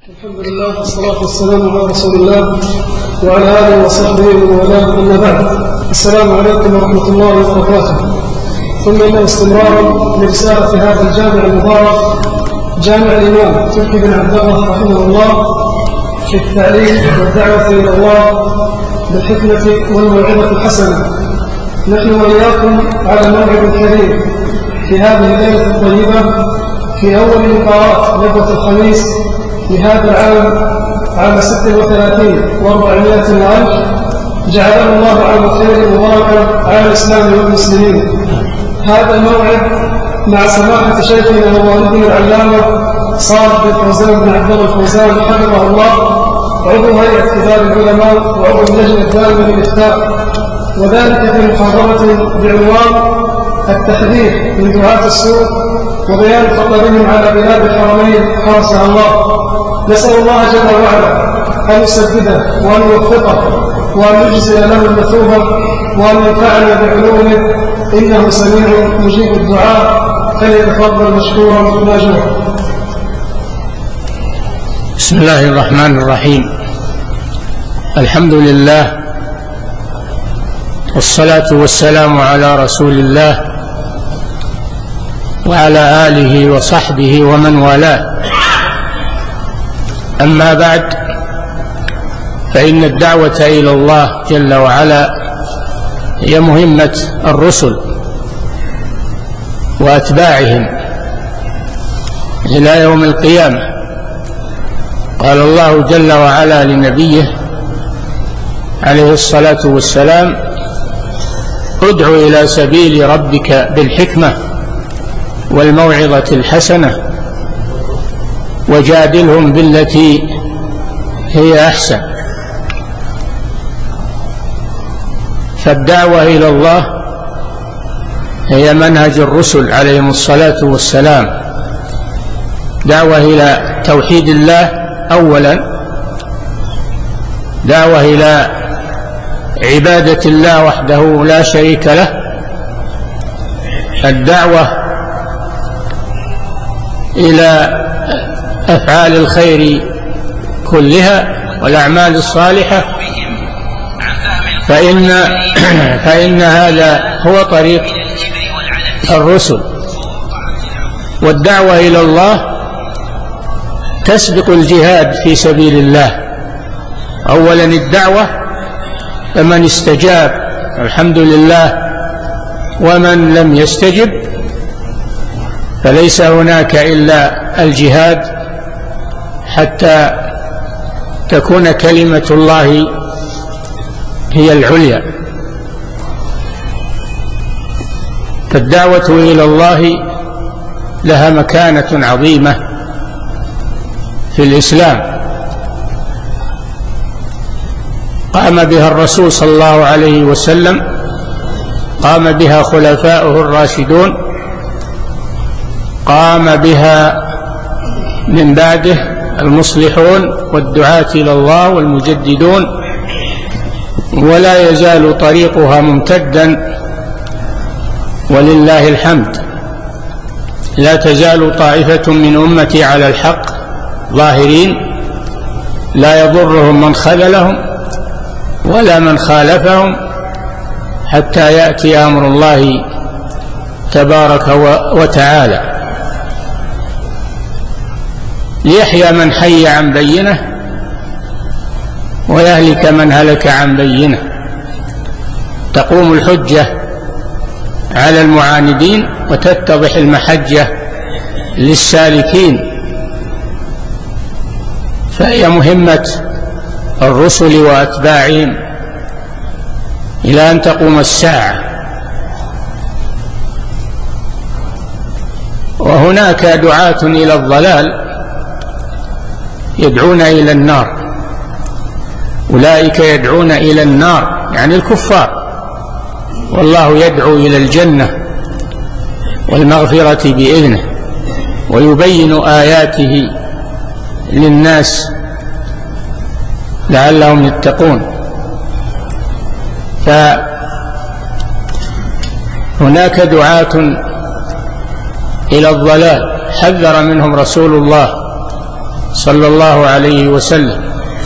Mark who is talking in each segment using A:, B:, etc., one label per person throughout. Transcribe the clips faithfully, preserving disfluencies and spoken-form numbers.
A: الحمد لله والصلاة والسلام على رسول الله وعلى آله وصحبه ومن والاه، أما بعد. السلام عليكم ورحمة الله وبركاته. ثم إن استمرارا لرسالة هذا الجامع المبارك، جامع الإمام تركي بن عبد الله رحمه الله، في التعليم والدعوة إلى الله بالحكمة والموعظة الحسنة. نحن وإياكم على موعد كريم في هذه الليلة الطيبة، في أول لقاءات ندوة الخميس لهذا العام، عام ست وثلاثين وأربعمائة ألف، جعله الله عام خير مباركا على الإسلام والمسلمين. هذا الموعد مع سماحة شيخنا ووالدنا العلامة صالح بن فوزان بن عبد الله الفوزان حفظه الله، عضو هيئة كبار العلماء وعضو اللجنة الدائمة للإفتاء، وذلك في محاضرة بعنوان التحذير من دعاة السوء وبيان خطرهم على بلاد الحرمين حرسها الله. نسأل الله جل وعلا أن يسدده وأن يوفقه وأن يجزي له المثوبة وأن ينفعنا بعلومه، إنه سميع مجيب الدعاء، فليتفضل مشكورا ماجورا.
B: بسم الله الرحمن الرحيم. الحمد لله والصلاة والسلام على رسول الله وعلى آله وصحبه ومن والاه. أما بعد، فإن الدعوة إلى الله جل وعلا هي مهمة الرسل وأتباعهم إلى يوم القيامة. قال الله جل وعلا لنبيه عليه الصلاة والسلام: ادع إلى سبيل ربك بالحكمة والموعظة الحسنة وجادلهم بالتي هي أحسن. فالدعوة إلى الله هي منهج الرسل عليهم الصلاة والسلام، دعوة إلى توحيد الله أولا، دعوة إلى عبادة الله وحده لا شريك له، الدعوة إلى أفعال الخير كلها والأعمال الصالحة، فإن, فإن هذا هو طريق الرسل. والدعوة إلى الله تسبق الجهاد في سبيل الله. أولا الدعوة، فمن استجاب الحمد لله، ومن لم يستجب فليس هناك إلا الجهاد حتى تكون كلمة الله هي العليا. فالدعوة إلى الله لها مكانة عظيمة في الإسلام، قام بها الرسول صلى الله عليه وسلم، قام بها خلفاؤه الراشدون، قام بها من بعده المصلحون والدعاة إلى الله والمجددون، ولا يزال طريقها ممتدا ولله الحمد. لا تزال طائفة من أمتي على الحق ظاهرين، لا يضرهم من خذلهم ولا من خالفهم حتى يأتي أمر الله تبارك وتعالى، ليحيى من حي عن بينه ويهلك من هلك عن بينه. تقوم الحجة على المعاندين وتتضح المحجة للسالكين. فهي مهمة الرسل وأتباعهم إلى أن تقوم الساعة. وهناك دعاة إلى الضلال يدعون إلى النار، أولئك يدعون إلى النار يعني الكفار، والله يدعو إلى الجنة والمغفرة بإذنه، ويبين آياته للناس لعلهم يتقون. فهناك دعاة إلى الضلال حذر منهم رسول الله صلى الله عليه وسلم،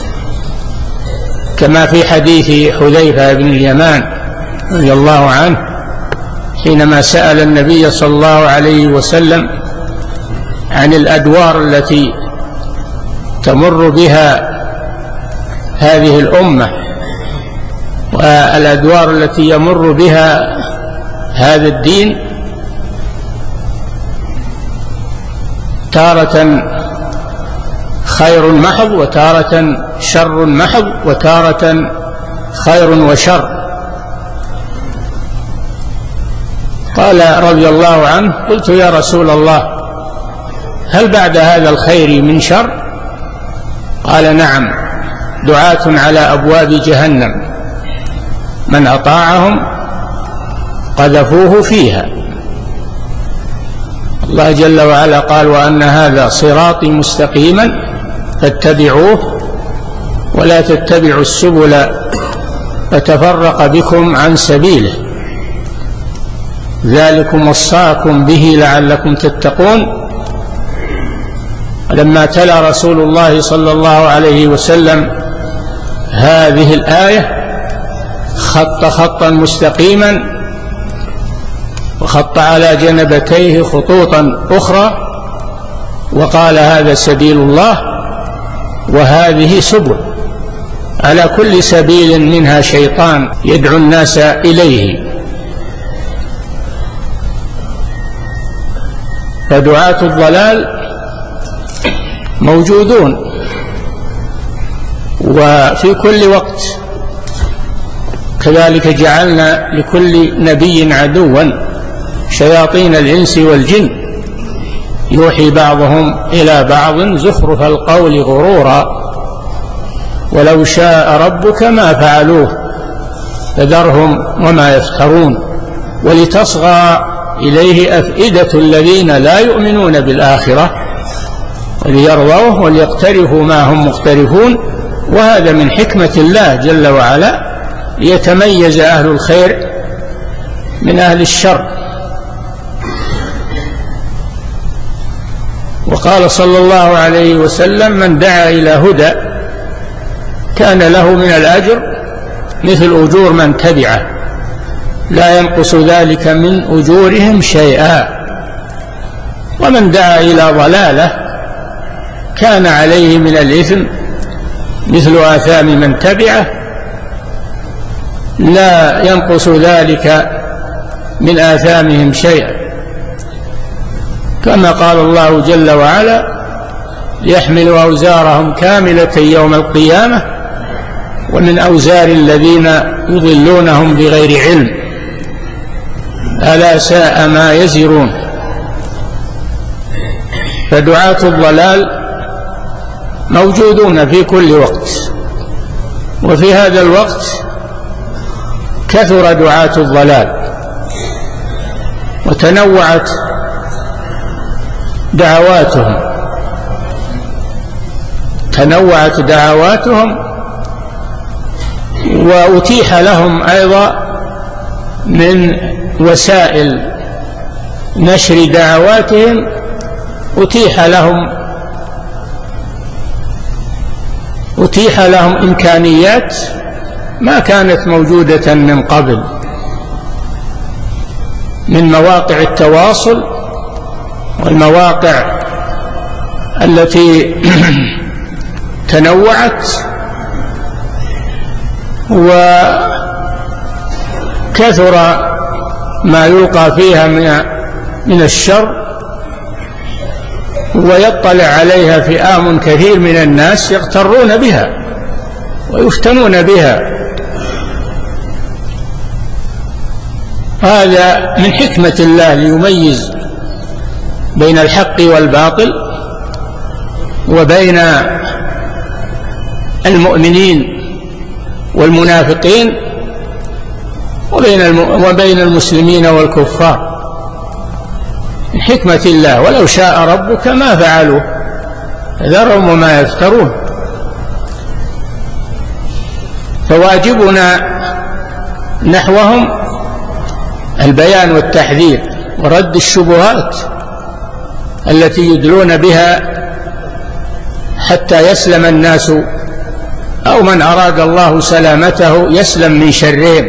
B: كما في حديث حذيفة بن اليمان رضي الله عنه حينما سأل النبي صلى الله عليه وسلم عن الأدوار التي تمر بها هذه الأمة والأدوار التي يمر بها هذا الدين، تارة خير محض وتارة شر محض وتارة خير وشر. قال رضي الله عنه: قلت يا رسول الله هل بعد هذا الخير من شر؟ قال: نعم، دعاة على أبواب جهنم من أطاعهم قذفوه فيها. الله جل وعلا قال: وأن هذا صراطي مستقيما فاتبعوه ولا تتبعوا السبل فتفرق بكم عن سبيله ذلكم وصاكم به لعلكم تتقون. لما تلا رسول الله صلى الله عليه وسلم هذه الآية خط خطا مستقيما وخط على جنبتيه خطوطا أخرى وقال: هذا سبيل الله وهذه سبل، على كل سبيل منها شيطان يدعو الناس إليه. فدعاة الضلال موجودون وفي كل وقت، كذلك جعلنا لكل نبي عدوا شياطين الإنس والجن يوحي بعضهم إلى بعض زخرف القول غرورا ولو شاء ربك ما فعلوه فذرهم وما يفترون ولتصغى إليه أفئدة الذين لا يؤمنون بالآخرة وليرضوه وليقترفوا ما هم مقترفون. وهذا من حكمة الله جل وعلا ليتميز أهل الخير من أهل الشر. وقال صلى الله عليه وسلم: من دعا إلى هدى كان له من الأجر مثل أجور من تبعه لا ينقص ذلك من أجورهم شيئا، ومن دعا إلى ضلالة كان عليه من الإثم مثل آثام من تبعه لا ينقص ذلك من آثامهم شيئا، كما قال الله جل وعلا: ليحملوا أوزارهم كاملة يوم القيامة ومن أوزار الذين يضلونهم بغير علم ألا ساء ما يزرون. فدعاة الضلال موجودون في كل وقت، وفي هذا الوقت كثر دعاة الضلال وتنوعت دعواتهم تنوعت دعواتهم وأتيح لهم أيضا من وسائل نشر دعواتهم أتيح لهم أتيح لهم إمكانيات ما كانت موجودة من قبل من مواقع التواصل والمواقع التي تنوعت، وكثر ما يلقى فيها من من الشر ويطلع عليها فئام كثير من الناس يغترون بها ويفتنون بها. هذا من حكمة الله ليميز بين الحق والباطل وبين المؤمنين والمنافقين وبين وبين المسلمين والكفار، من حكمة الله. ولو شاء ربك ما فعلوه ذرهم وما يفترون. فواجبنا نحوهم البيان والتحذير ورد الشبهات التي يدلون بها حتى يسلم الناس، أو من أراد الله سلامته يسلم من شرهم،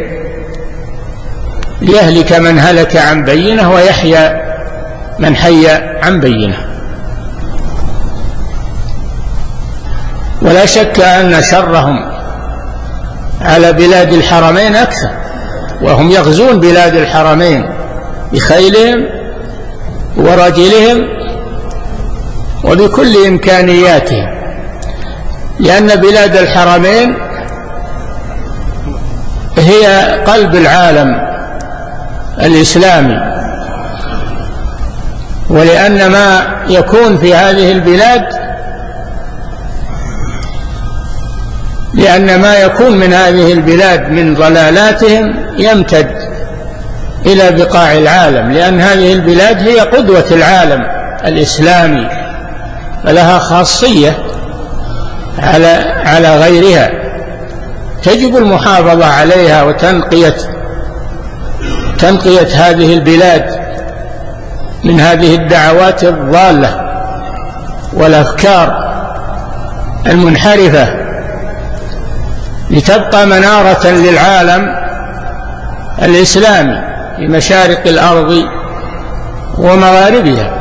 B: ليهلك من هلك عن بينه ويحيى من حي عن بينه. ولا شك أن شرهم على بلاد الحرمين أكثر، وهم يغزون بلاد الحرمين بخيلهم ورجلهم وبكل إمكانياتهم، لأن بلاد الحرمين هي قلب العالم الإسلامي، ولأن ما يكون في هذه البلاد لأن ما يكون من هذه البلاد من ضلالاتهم يمتد إلى بقاع العالم، لأن هذه البلاد هي قدوة العالم الإسلامي، فلها خاصية على على غيرها، تجب المحافظة عليها وتنقية تنقية هذه البلاد من هذه الدعوات الضالة والأفكار المنحرفة، لتبقى منارة للعالم الإسلامي في مشارق الأرض ومغاربها.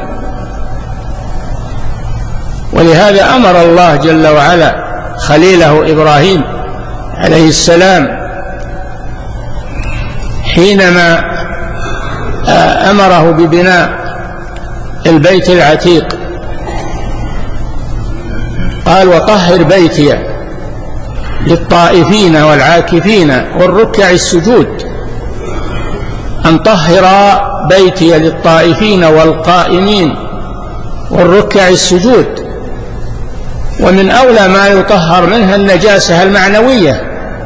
B: ولهذا أمر الله جل وعلا خليله إبراهيم عليه السلام حينما أمره ببناء البيت العتيق، قال: وطهر بيتي للطائفين والعاكفين والركع السجود. أن طهر بيتي للطائفين والقائمين والركع السجود. ومن أولى ما يطهر منها النجاسة المعنوية،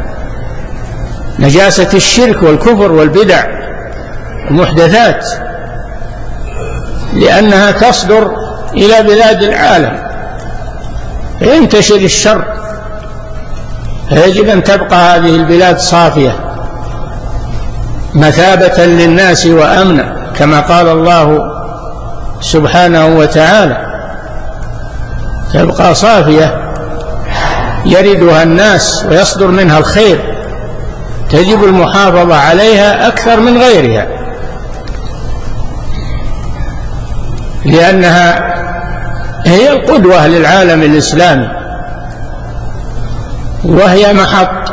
B: نجاسة الشرك والكفر والبدع والمحدثات، لأنها تصدر إلى بلاد العالم فينتشر الشر، فيجب أن تبقى هذه البلاد صافية مثابة للناس وأمنا، كما قال الله سبحانه وتعالى: تبقى صافية يردها الناس ويصدر منها الخير، تجب المحافظة عليها أكثر من غيرها، لأنها هي القدوة للعالم الإسلامي، وهي محط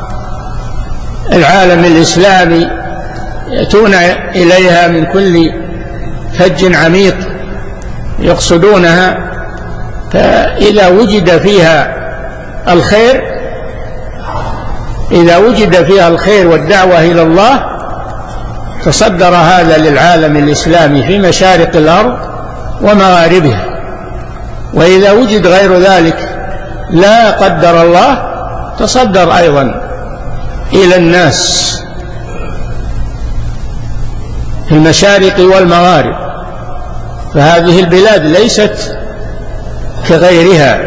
B: العالم الإسلامي يأتون إليها من كل فج عميق يقصدونها، فإذا وجد فيها الخير إذا وجد فيها الخير والدعوة إلى الله تصدر هذا للعالم الإسلامي في مشارق الأرض ومغاربها. وإذا وجد غير ذلك لا قدر الله تصدر أيضا إلى الناس في المشارق والمغارب، فهذه البلاد ليست كغيرها.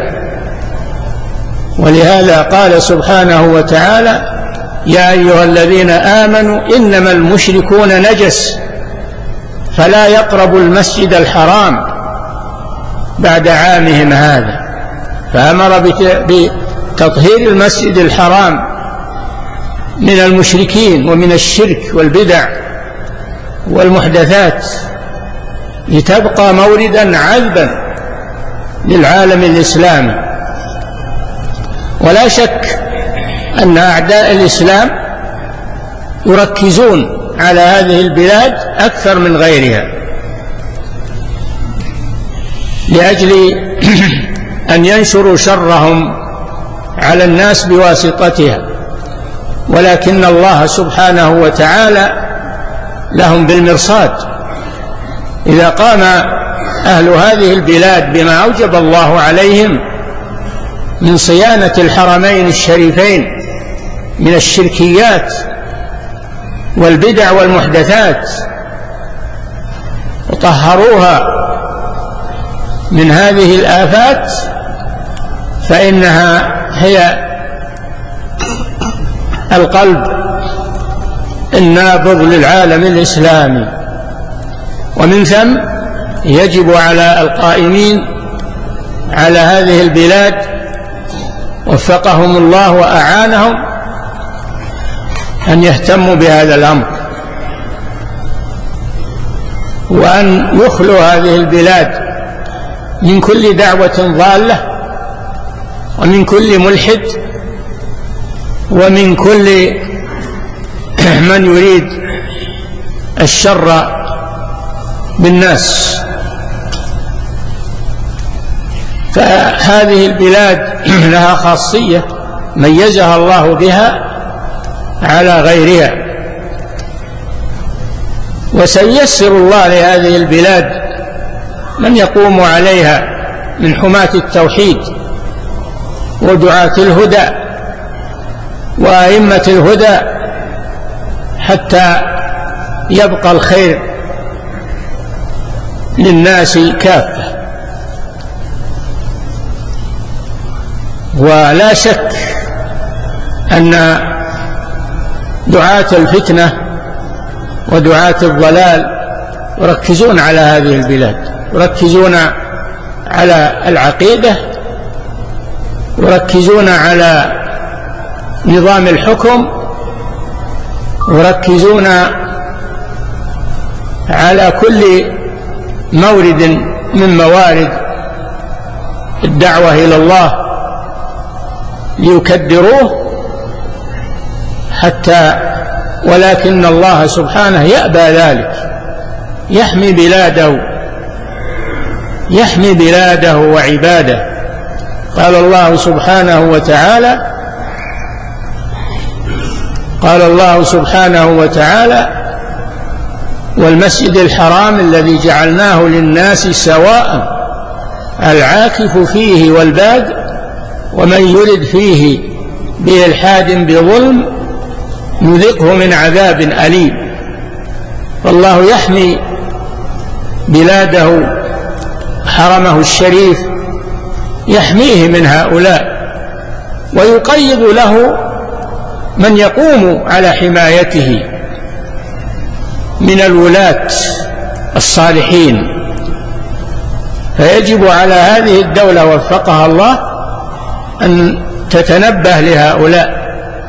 B: ولهذا قال سبحانه وتعالى: يا أيها الذين آمنوا إنما المشركون نجس فلا يقربوا المسجد الحرام بعد عامهم هذا، فأمر بتطهير المسجد الحرام من المشركين ومن الشرك والبدع والمحدثات، لتبقى موردا عذبا للعالم الإسلامي. ولا شك أن أعداء الإسلام يركزون على هذه البلاد أكثر من غيرها لأجل أن ينشروا شرهم على الناس بواسطتها، ولكن الله سبحانه وتعالى لهم بالمرصاد. إذا قام أهل هذه البلاد بما أوجب الله عليهم من صيانة الحرمين الشريفين من الشركيات والبدع والمحدثات وطهروها من هذه الآفات، فإنها هي القلب النابض للعالم الإسلامي. ومن ثم يجب على القائمين على هذه البلاد وفقهم الله وأعانهم أن يهتموا بهذا الأمر، وأن يخلوا هذه البلاد من كل دعوة ضالة ومن كل ملحد ومن كل من يريد الشر بالناس. فهذه البلاد لها خاصية ميزها الله بها على غيرها، وسيسر الله لهذه البلاد من يقوم عليها من حماة التوحيد ودعاة الهدى وأئمة الهدى حتى يبقى الخير للناس كافة. ولا شك أن دعاة الفتنة ودعاة الضلال يركزون على هذه البلاد، يركزون على العقيدة، يركزون على نظام الحكم، يركزون على كل مورد من موارد الدعوة إلى الله ليكدروه حتى، ولكن الله سبحانه يأبى ذلك، يحمي بلاده يحمي بلاده وعباده. قال الله سبحانه وتعالى قال الله سبحانه وتعالى والمسجد الحرام الذي جعلناه للناس سواء العاكف فيه والباد ومن يرد فيه بإلحاد بظلم نذقه من عذاب أليم. فالله يحمي بلاده حرمه الشريف، يحميه من هؤلاء، ويقيد له من يقوم على حمايته من الولاة الصالحين. فيجب على هذه الدولة وفقها الله أن تتنبه لهؤلاء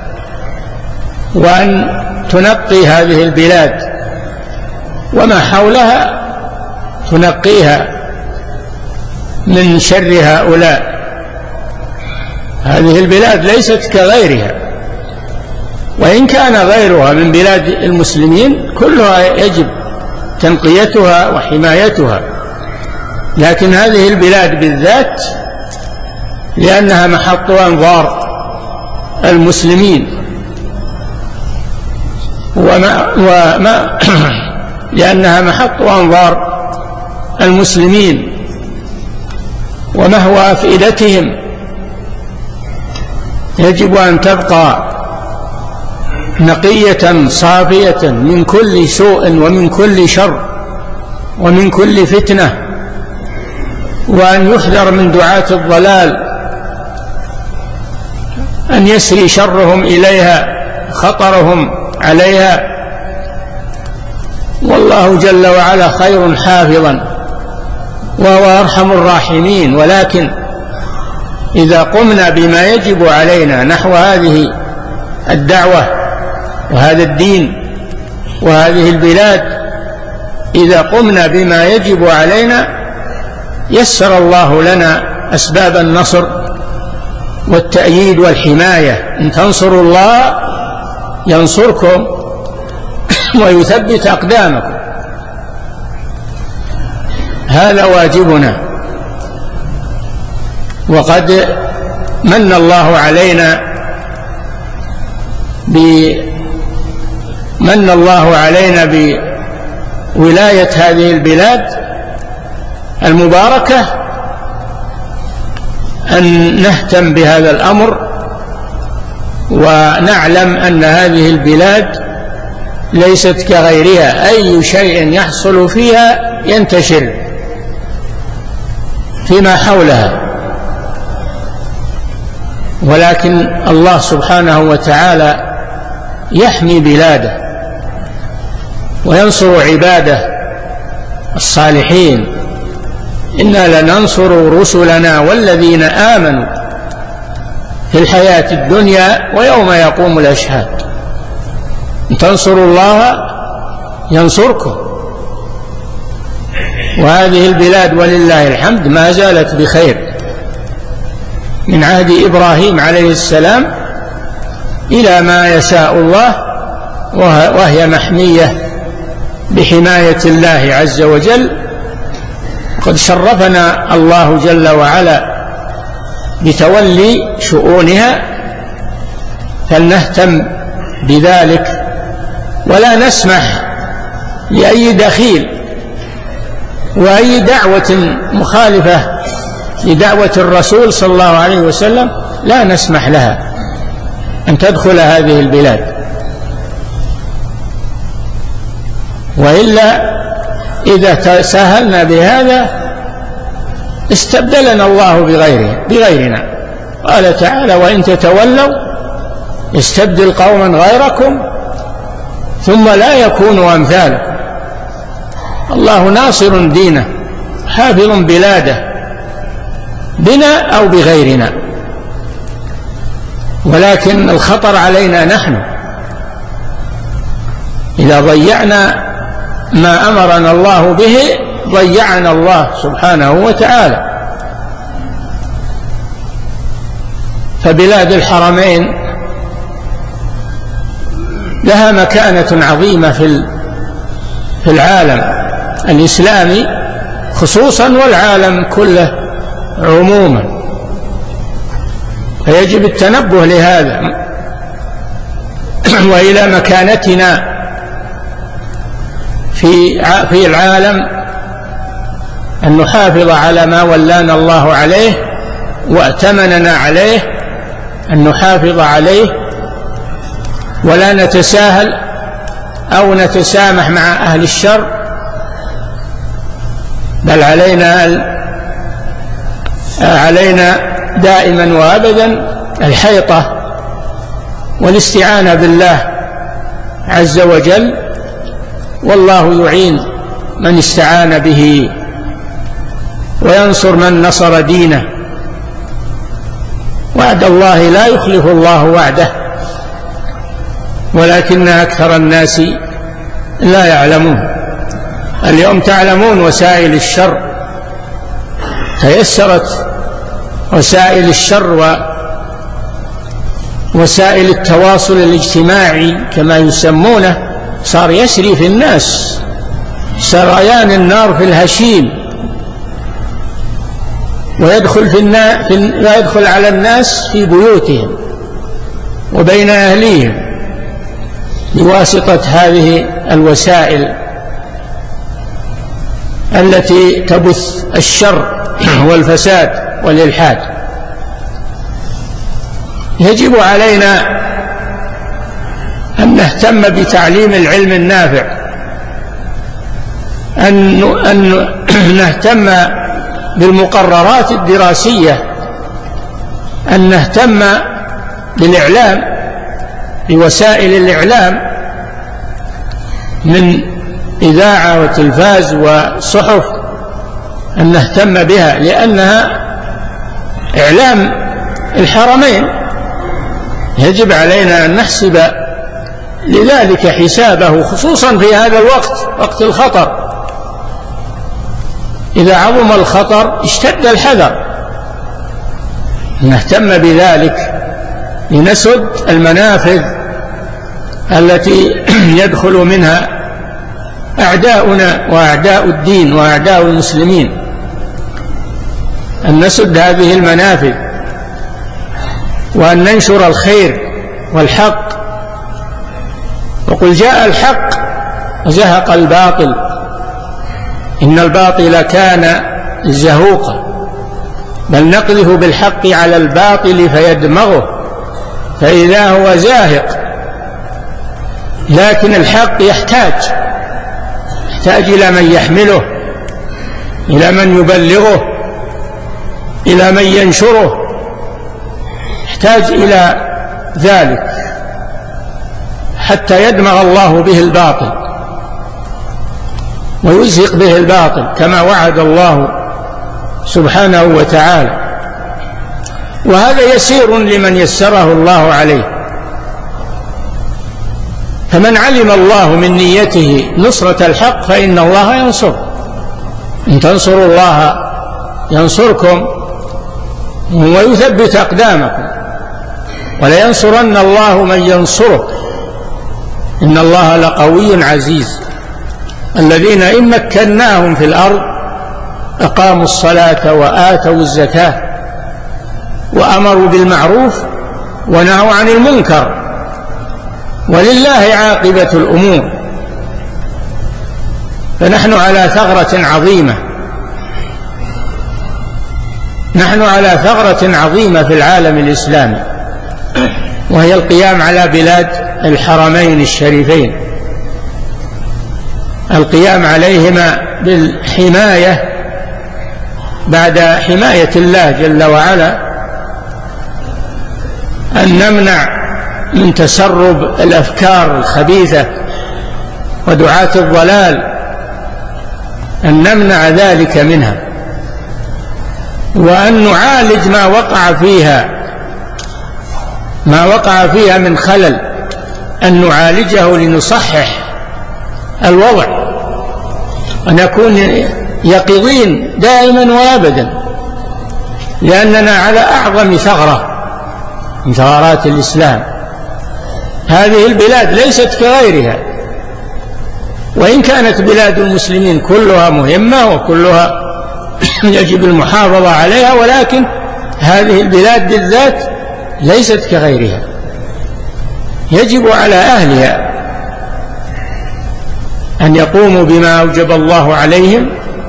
B: وأن تنقي هذه البلاد وما حولها، تنقيها من شر هؤلاء. هذه البلاد ليست كغيرها، وإن كان غيرها من بلاد المسلمين كلها يجب تنقيتها وحمايتها، لكن هذه البلاد بالذات لأنها محط أنظار المسلمين وما, وما لأنها محط أنظار المسلمين ومهوى أفئدتهم، يجب أن تبقى نقية صافية من كل سوء ومن كل شر ومن كل فتنة، وأن يحذر من دعاة الضلال أن يسري شرهم إليها، خطرهم عليها. والله جل وعلا خير حافظا وهو أرحم الراحمين، ولكن إذا قمنا بما يجب علينا نحو هذه الدعوة وهذا الدين وهذه البلاد، إذا قمنا بما يجب علينا يسر الله لنا أسباب النصر والتأييد والحماية. إن تنصروا الله ينصركم ويثبت أقدامكم، هذا واجبنا. وقد من الله علينا من الله علينا بولاية هذه البلاد المباركة أن نهتم بهذا الأمر ونعلم أن هذه البلاد ليست كغيرها، أي شيء يحصل فيها ينتشر فيما حولها، ولكن الله سبحانه وتعالى يحمي بلاده وينصر عباده الصالحين إنا لننصر رسلنا والذين آمنوا في الحياة الدنيا ويوم يقوم الأشهاد. إن تنصروا الله ينصركم. وهذه البلاد ولله الحمد ما زالت بخير من عهد إبراهيم عليه السلام إلى ما يشاء الله، وهي محمية بحماية الله عز وجل. قد شرفنا الله جل وعلا بتولي شؤونها، فلنهتم بذلك ولا نسمح لأي دخيل وأي دعوة مخالفة لدعوة الرسول صلى الله عليه وسلم لا نسمح لها أن تدخل هذه البلاد، وإلا إذا تساهلنا بهذا استبدلنا الله بغيره بغيرنا. قال تعالى: وإن تتولوا يستبدل قوما غيركم ثم لا يكونوا أمثالكم. الله ناصر دينه حافظ بلاده بنا أو بغيرنا، ولكن الخطر علينا نحن إذا ضيعنا ما أمرنا الله به ضيعنا الله سبحانه وتعالى. فبلاد الحرمين لها مكانة عظيمة في العالم الإسلامي خصوصا والعالم كله عموما، فيجب التنبه لهذا وإلى مكانتنا في في العالم، أن نحافظ على ما ولانا الله عليه وأتمننا عليه، أن نحافظ عليه ولا نتساهل أو نتسامح مع أهل الشر، بل علينا علينا دائما وأبدا الحيطة والاستعانة بالله عز وجل، والله يعين من استعان به وينصر من نصر دينه. وعد الله لا يخلف الله وعده ولكن أكثر الناس لا يعلمون. اليوم تعلمون وسائل الشر، تيسرت وسائل الشر ووسائل التواصل الاجتماعي كما يسمونه، صار يسري في الناس سريان النار في الهشيم، ويدخل, في النا... في... ويدخل على الناس في بيوتهم وبين أهليهم بواسطة هذه الوسائل التي تبث الشر والفساد والإلحاد. يجب علينا أن نهتم بتعليم العلم النافع، أن أن نهتم بالمقررات الدراسية، أن نهتم بالإعلام بوسائل الإعلام من إذاعة وتلفاز وصحف، أن نهتم بها لأنها إعلام الحرمين. يجب علينا أن نحسب لذلك حسابه، خصوصا في هذا الوقت، وقت الخطر. إذا عظم الخطر اشتد الحذر، نهتم بذلك لنسد المنافذ التي يدخل منها أعداؤنا وأعداء الدين وأعداء المسلمين، أن نسد هذه المنافذ وأن ننشر الخير والحق. وقل جاء الحق وزهق الباطل إن الباطل كان زهوقا، بل نقذف بالحق على الباطل فيدمغه فإذا هو زاهق. لكن الحق يحتاج يحتاج إلى من يحمله، إلى من يبلغه، إلى من ينشره، يحتاج إلى ذلك حتى يدمغ الله به الباطل ويزهق به الباطل، كما وعد الله سبحانه وتعالى، وهذا يسير لمن يسره الله عليه. فمن علم الله من نيته نصرة الحق فإن الله ينصر، إن تنصروا الله ينصركم ويثبت أقدامكم، ولينصرن الله من ينصره إن الله لقوي عزيز. الذين إن مكناهم في الأرض أقاموا الصلاة وآتوا الزكاة وأمروا بالمعروف ونهوا عن المنكر ولله عاقبة الأمور. فنحن على ثغرة عظيمة، نحن على ثغرة عظيمة في العالم الإسلامي، وهي القيام على بلاد الحرمين الشريفين، القيام عليهما بالحماية بعد حماية الله جل وعلا، أن نمنع من تسرب الأفكار الخبيثة ودعاة الضلال، أن نمنع ذلك منها، وأن نعالج ما وقع فيها ما وقع فيها من خلل، أن نعالجه لنصحح الوضع، أن نكون يقظين دائما وأبدا، لأننا على أعظم ثغرة من ثغرات الإسلام. هذه البلاد ليست كغيرها، وإن كانت بلاد المسلمين كلها مهمة وكلها يجب المحافظة عليها، ولكن هذه البلاد بالذات ليست كغيرها، يجب على أهلها أن يقوموا بما أوجب الله عليهم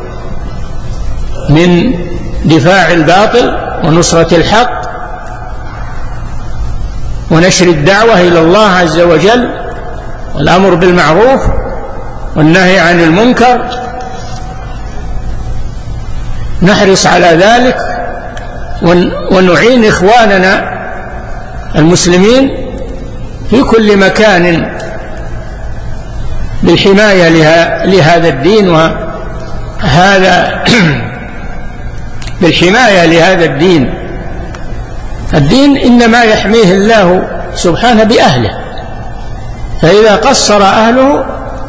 B: من دفاع الباطل ونصرة الحق ونشر الدعوة إلى الله عز وجل والأمر بالمعروف والنهي عن المنكر. نحرص على ذلك ونعين إخواننا المسلمين في كل مكان بالحماية لهذا الدين، وهذا بالحماية لهذا الدين. الدين إنما يحميه الله سبحانه بأهله، فإذا قصر أهله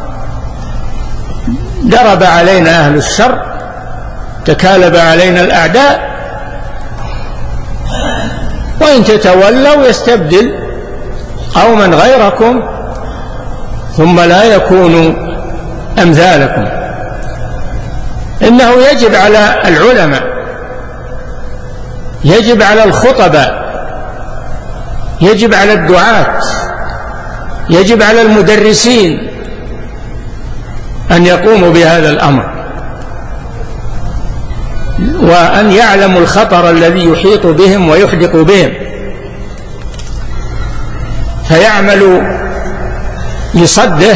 B: درب علينا أهل الشر، تكالب علينا الأعداء، وإن تتولوا يستبدل قوما غيركم ثم لا يكونوا أمثالكم. إنه يجب على العلماء، يجب على الخطباء، يجب على الدعاة، يجب على المدرسين أن يقوموا بهذا الأمر، وأن يعلموا الخطر الذي يحيط بهم ويحدق بهم، فيعملوا لصده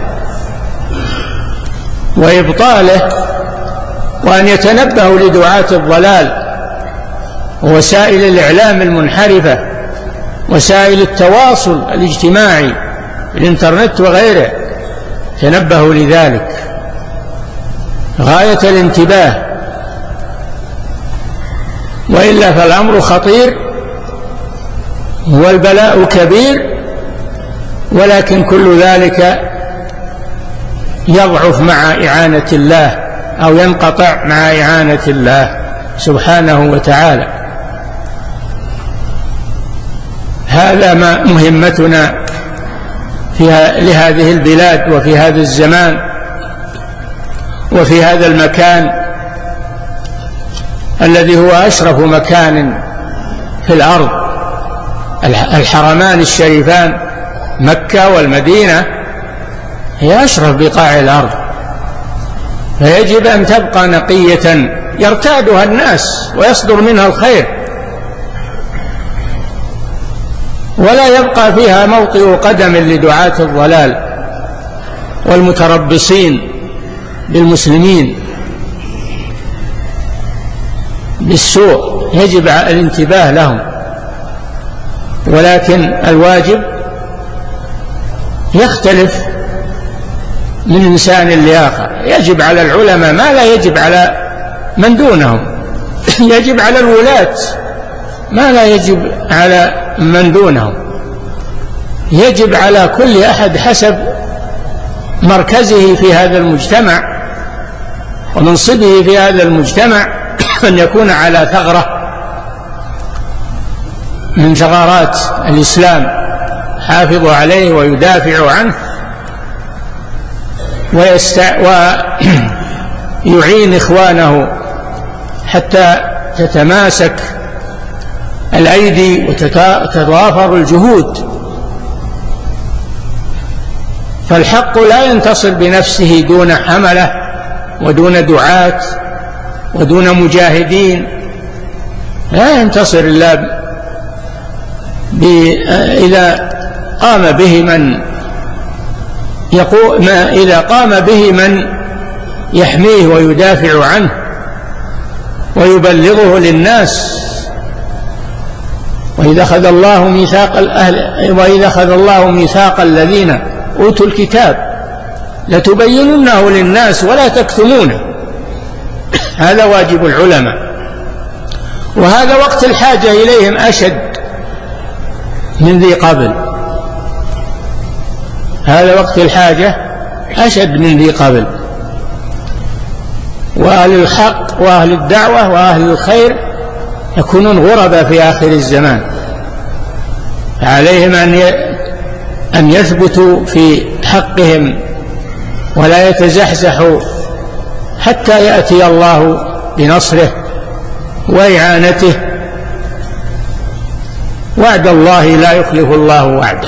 B: وإبطاله، وأن يتنبهوا لدعاة الضلال ووسائل الإعلام المنحرفة، وسائل التواصل الاجتماعي الإنترنت وغيره، تنبهوا لذلك غاية الانتباه، وإلا فالأمر خطير والبلاء كبير، ولكن كل ذلك يضعف مع إعانة الله أو ينقطع مع إعانة الله سبحانه وتعالى. هذا ما مهمتنا فيها لهذه البلاد وفي هذا الزمان وفي هذا المكان الذي هو أشرف مكان في الأرض. الحرمان الشريفان مكة والمدينة هي أشرف بقاع الأرض، فيجب أن تبقى نقية يرتادها الناس ويصدر منها الخير، ولا يبقى فيها موطئ قدم لدعاة الضلال والمتربصين بالمسلمين بالسوء. يجب الانتباه لهم، ولكن الواجب يختلف من إنسان لآخر. يجب على العلماء ما لا يجب على من دونهم، يجب على الولاة ما لا يجب على من دونهم، يجب على كل أحد حسب مركزه في هذا المجتمع ومنصبه في هذا المجتمع أن يكون على ثغرة من ثغرات الإسلام حافظ عليه ويدافع عنه ويستع... ويعين إخوانه حتى تتماسك الأيدي وتتضافر الجهود. فالحق لا ينتصر بنفسه دون حملة ودون دعاة ودون مجاهدين، لا ينتصر إلا إذا قام به من يقول ما إذا قام به من يحميه ويدافع عنه ويبلغه للناس. وإذا أخذ الله ميثاق الأهل وإذا أخذ الله ميثاق الذين أوتوا الكتاب لتبيننه للناس ولا تكتمونه، هذا واجب العلماء، وهذا وقت الحاجة إليهم أشد من ذي قبل، هذا وقت الحاجة أشد من ذي قبل. وأهل الحق وأهل الدعوة وأهل الخير يكونون غربا في آخر الزمان، عليهم أن أن يثبتوا في حقهم ولا يتزحزحوا حتى يأتي الله بنصره وإعانته. وعد الله لا يخلف الله وعده.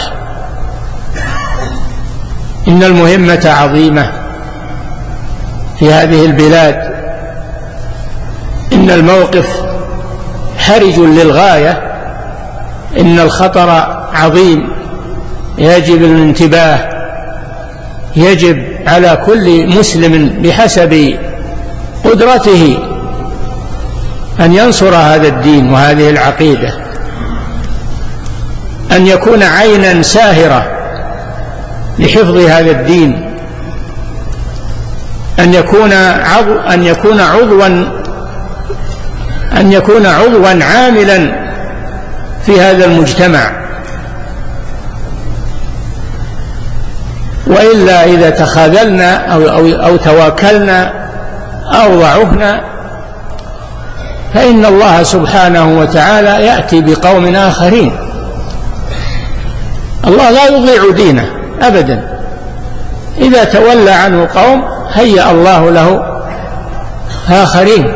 B: إن المهمة عظيمة في هذه البلاد، إن الموقف حرج للغاية، إن الخطر عظيم، يجب الانتباه، يجب على كل مسلم بحسب قدرته أن ينصر هذا الدين وهذه العقيدة، أن يكون عينا ساهرة لحفظ هذا الدين، أن يكون عضو أن يكون عضوا أن يكون عضوا عاملا في هذا المجتمع. وإلا إذا تخاذلنا أو, أو, أو تواكلنا أو ضعفنا فإن الله سبحانه وتعالى يأتي بقوم آخرين. الله لا يضيع دينه أبدا، إذا تولى عنه قوم هيأ الله له آخرين.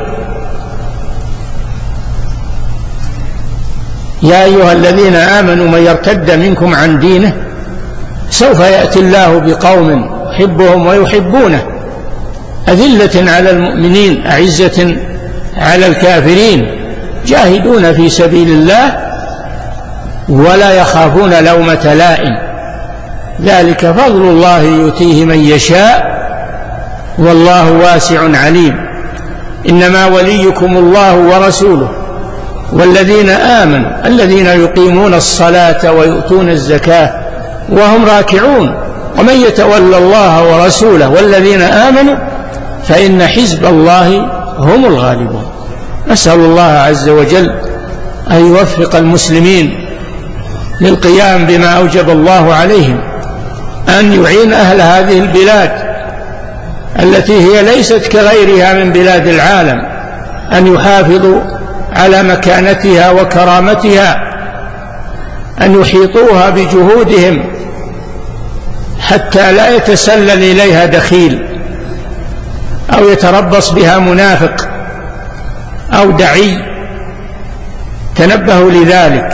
B: يا أيها الذين آمنوا من يرتد منكم عن دينه سوف يأتي الله بقوم يحبهم ويحبونه أذلة على المؤمنين أعزة على الكافرين جاهدون في سبيل الله ولا يخافون لومة لائم، ذلك فضل الله يؤتيه من يشاء والله واسع عليم. إنما وليكم الله ورسوله والذين آمنوا الذين يقيمون الصلاة ويؤتون الزكاة وهم راكعون ومن يتولى الله ورسوله والذين آمنوا فإن حزب الله هم الغالبون. نسأل الله عز وجل أن يوفق المسلمين للقيام بما أوجب الله عليهم، أن يعين أهل هذه البلاد التي هي ليست كغيرها من بلاد العالم، أن يحافظوا على مكانتها وكرامتها، أن يحيطوها بجهودهم حتى لا يتسلل إليها دخيل أو يتربص بها منافق أو دعي. تنبهوا لذلك،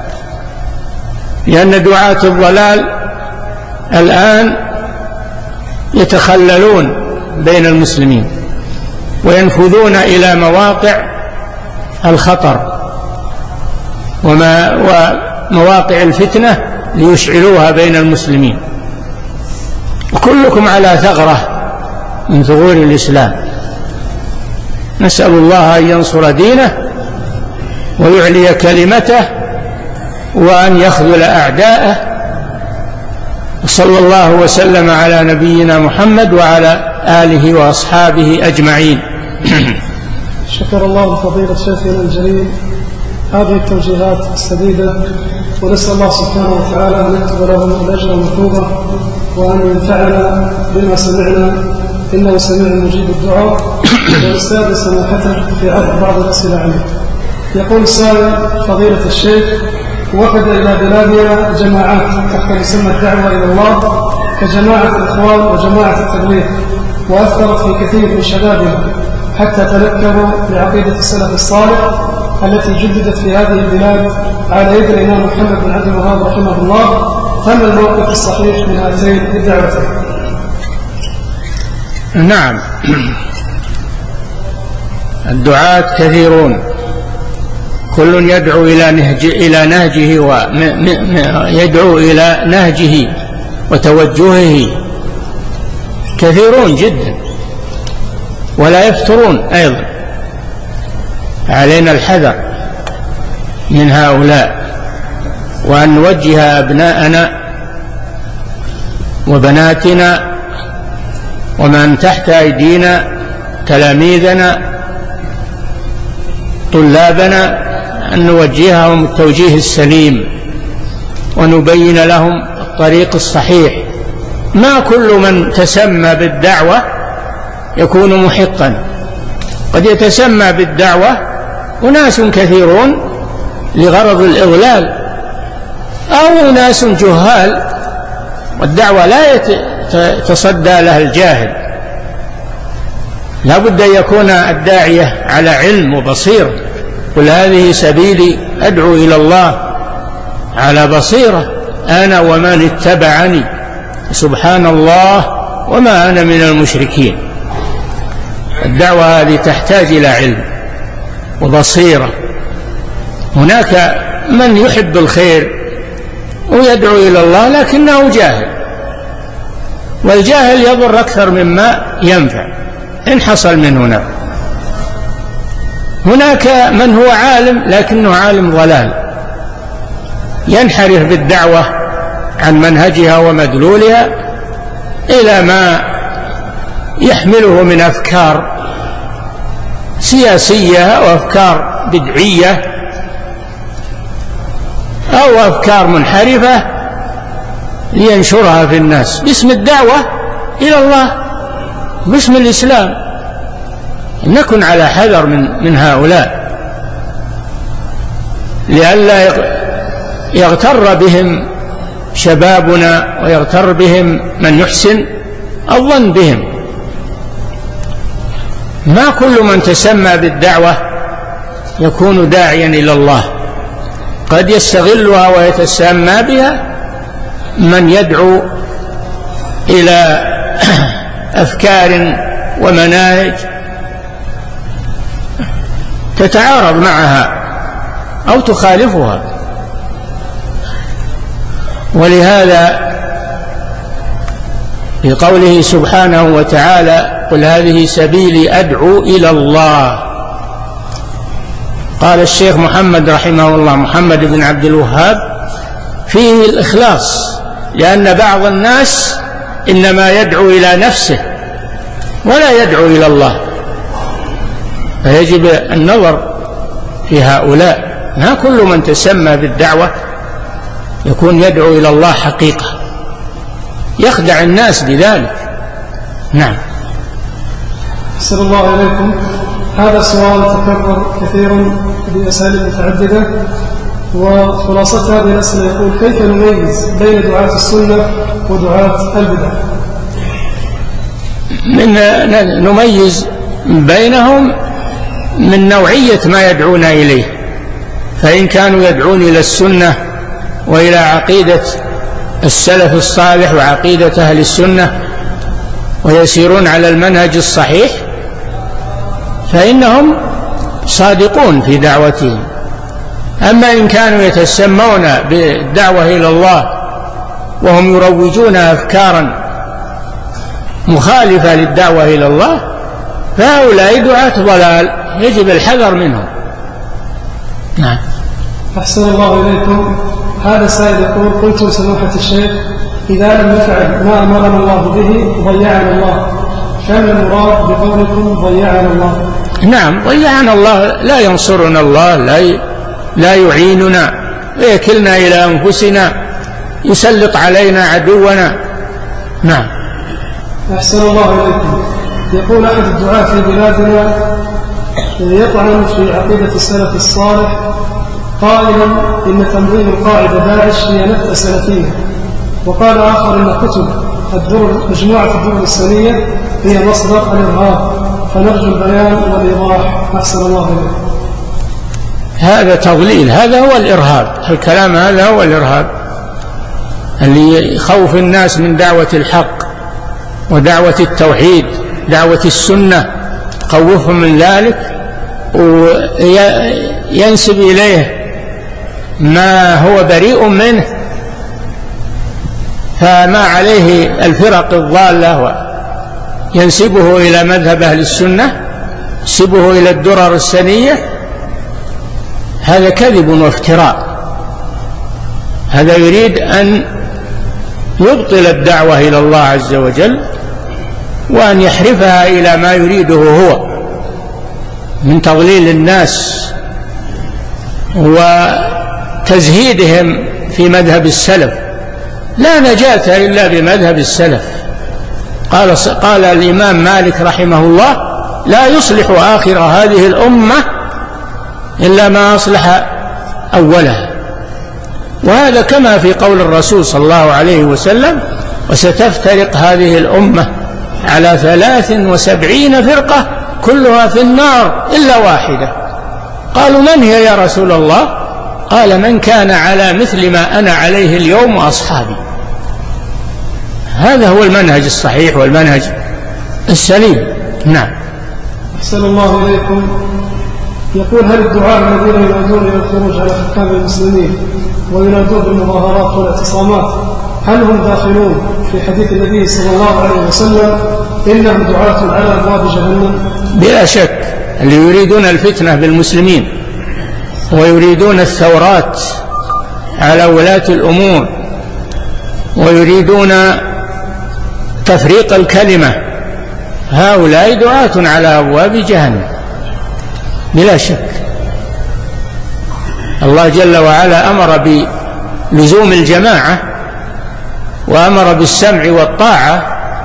B: لأن دعاة الضلال الآن يتخللون بين المسلمين وينفذون إلى مواقع الخطر وما ومواقع الفتنة ليشعلوها بين المسلمين، وكلكم على ثغرة من ثغور الإسلام. نسأل الله أن ينصر دينه ويعلي كلمته وأن يخذل أعداءه. صلى الله وسلم على نبينا محمد وعلى آله وأصحابه أجمعين.
A: شكر الله فضيلة شيخنا الجليل هذه التوجيهات السديدة، ونسأل الله سبحانه وتعالى أن يكتب لهم الأجر المكتوبة وأن ينفعنا بما سمعنا إنه سميع مجيب الدعاء. ونستأذن سماحته في عرض بعض الأسئلة عليه. يقول السائل: فضيلة الشيخ، وفد إلى بلادنا جماعات تحت مسمى الدعوة إلى الله كجماعة الإخوان وجماعة التبليغ، وأثرت في كثير من شبابنا حتى تنكروا بعقيدة السلف الصالح التي جددت في هذه البلاد على يد الإمام محمد بن عبد الوهاب رحمه الله. فما الموقف الصحيح من هاتين الدعوتين؟
B: نعم، الدعاة كثيرون، كل يدعو إلى نهج إلى نهجه ويدعو إلى نهجه وتوجهه، كثيرون جدا ولا يفترون أيضا. علينا الحذر من هؤلاء، وأن نوجه أبناءنا وبناتنا ومن تحت أيدينا، تلاميذنا طلابنا، أن نوجههم التوجيه السليم ونبين لهم الطريق الصحيح. ما كل من تسمى بالدعوة يكون محقا، قد يتسمى بالدعوة أناس كثيرون لغرض الإضلال، أو أناس جهال، والدعوة لا يتصدى لها الجاهل. لا بد أن يكون الداعية على علم وبصيرة. قل هذه سبيلي أدعو إلى الله على بصيرة أنا ومن اتبعني سبحان الله وما أنا من المشركين. الدعوة هذه تحتاج إلى علم وبصيرة. هناك من يحب الخير ويدعو إلى الله لكنه جاهل، والجاهل يضر أكثر مما ينفع إن حصل منه نفع. هناك من هو عالم لكنه عالم ضلال، ينحرف بالدعوة عن منهجها ومدلولها إلى ما يحمله من أفكار سياسية وأفكار بدعية أو أفكار منحرفة لينشرها في الناس باسم الدعوة إلى الله، باسم الإسلام. نكن على حذر من, من هؤلاء لئلا يغتر بهم شبابنا ويغتر بهم من يحسن الظن بهم. ما كل من تسمى بالدعوة يكون داعيا إلى الله، قد يستغلها ويتسمى بها من يدعو إلى أفكار ومناهج تتعارض معها أو تخالفها. ولهذا في قوله سبحانه وتعالى: قل هذه سبيلي أدعو إلى الله، قال الشيخ محمد رحمه الله محمد بن عبد الوهاب فيه الإخلاص، لأن بعض الناس إنما يدعو إلى نفسه ولا يدعو إلى الله، فيجب النظر في هؤلاء. ما كل من تسمى بالدعوة يكون يدعو إلى الله حقيقة، يخدع الناس بذلك. نعم.
A: أحسن الله إليكم. هذا سؤال تكرر كثيرا بأساليب متعددة، وخلاصة هذه الأسئلة يقول: كيف نميز بين دعاة السنة ودعاة البدع؟
B: من نميز بينهم من نوعية ما يدعون إليه، فإن كانوا يدعون إلى السنة وإلى عقيدة السلف الصالح وعقيدة أهل السنة ويسيرون على المنهج الصحيح فإنهم صادقون في دعوتهم. أما إن كانوا يتسمون بالدعوة إلى الله وهم يروجون أفكارا مخالفة للدعوة إلى الله فهؤلاء دعاة ضلال، يجب الحذر منهم. نعم.
A: أحسن الله إليكم. هذا سائل يقول: قلت سماحة الشيخ إذا لم نفعل ما أمرنا الله به ضيعنا الله، فما المراد بقولكم ضيعنا الله؟
B: نعم، وإذا عن الله لا ينصرنا الله، لا لا يعيننا، ويكلنا إلى أنفسنا، يسلط علينا عدونا. نعم.
A: أحسن الله إليكم. يقول أحد الدعاة في بلادنا يطعن في عقيدة السلف الصالح قائلا إن تنظيم القاعدة داعش هي نكتة سلفية، وقال آخر إن كتب الدور مجموعة الدول السنية هي مصدر الإرهاب، فنرجو البيان والإيضاح. أحسن الله إليكم.
B: هذا تضليل، هذا هو الإرهاب، الكلام هذا هو الإرهاب اللي يخوف الناس من دعوة الحق ودعوة التوحيد، دعوة السنة، خوفهم من ذلك وينسب إليه ما هو بريء منه. فما عليه الفرق الضالة ينسبه إلى مذهب أهل السنة، ينسبه إلى الدرر السنية، هذا كذب وافتراء. هذا يريد أن يبطل الدعوة إلى الله عز وجل وأن يحرفها إلى ما يريده هو من تضليل الناس وتزهيدهم في مذهب السلف. لا نجاة إلا بمذهب السلف. قال, قال الإمام مالك رحمه الله: لا يصلح آخر هذه الأمة إلا ما أصلح أولها. وهذا كما في قول الرسول صلى الله عليه وسلم: وستفترق هذه الأمة على ثلاث وسبعين فرقة كلها في النار إلا واحدة. قالوا: من هي يا رسول الله؟ قال: من كان على مثل ما أنا عليه اليوم وأصحابي. هذا هو المنهج الصحيح والمنهج السليم. نعم.
A: أحسن الله إليكم. يقول: هل الدعاء الذين ينادون إلى الخروج على حكام المسلمين وينادون بالمظاهرات والاعتصامات هل هم داخلون في حديث النبي صلى الله عليه وسلم إنهم دعاة على أبواب جهنم؟
B: بلا شك، اللي يريدون الفتنة بالمسلمين ويريدون الثورات على ولاة الأمور ويريدون تفريق الكلمة، هؤلاء دعاة على أبواب جهنم بلا شك. الله جل وعلا أمر بلزوم الجماعة، وأمر بالسمع والطاعة،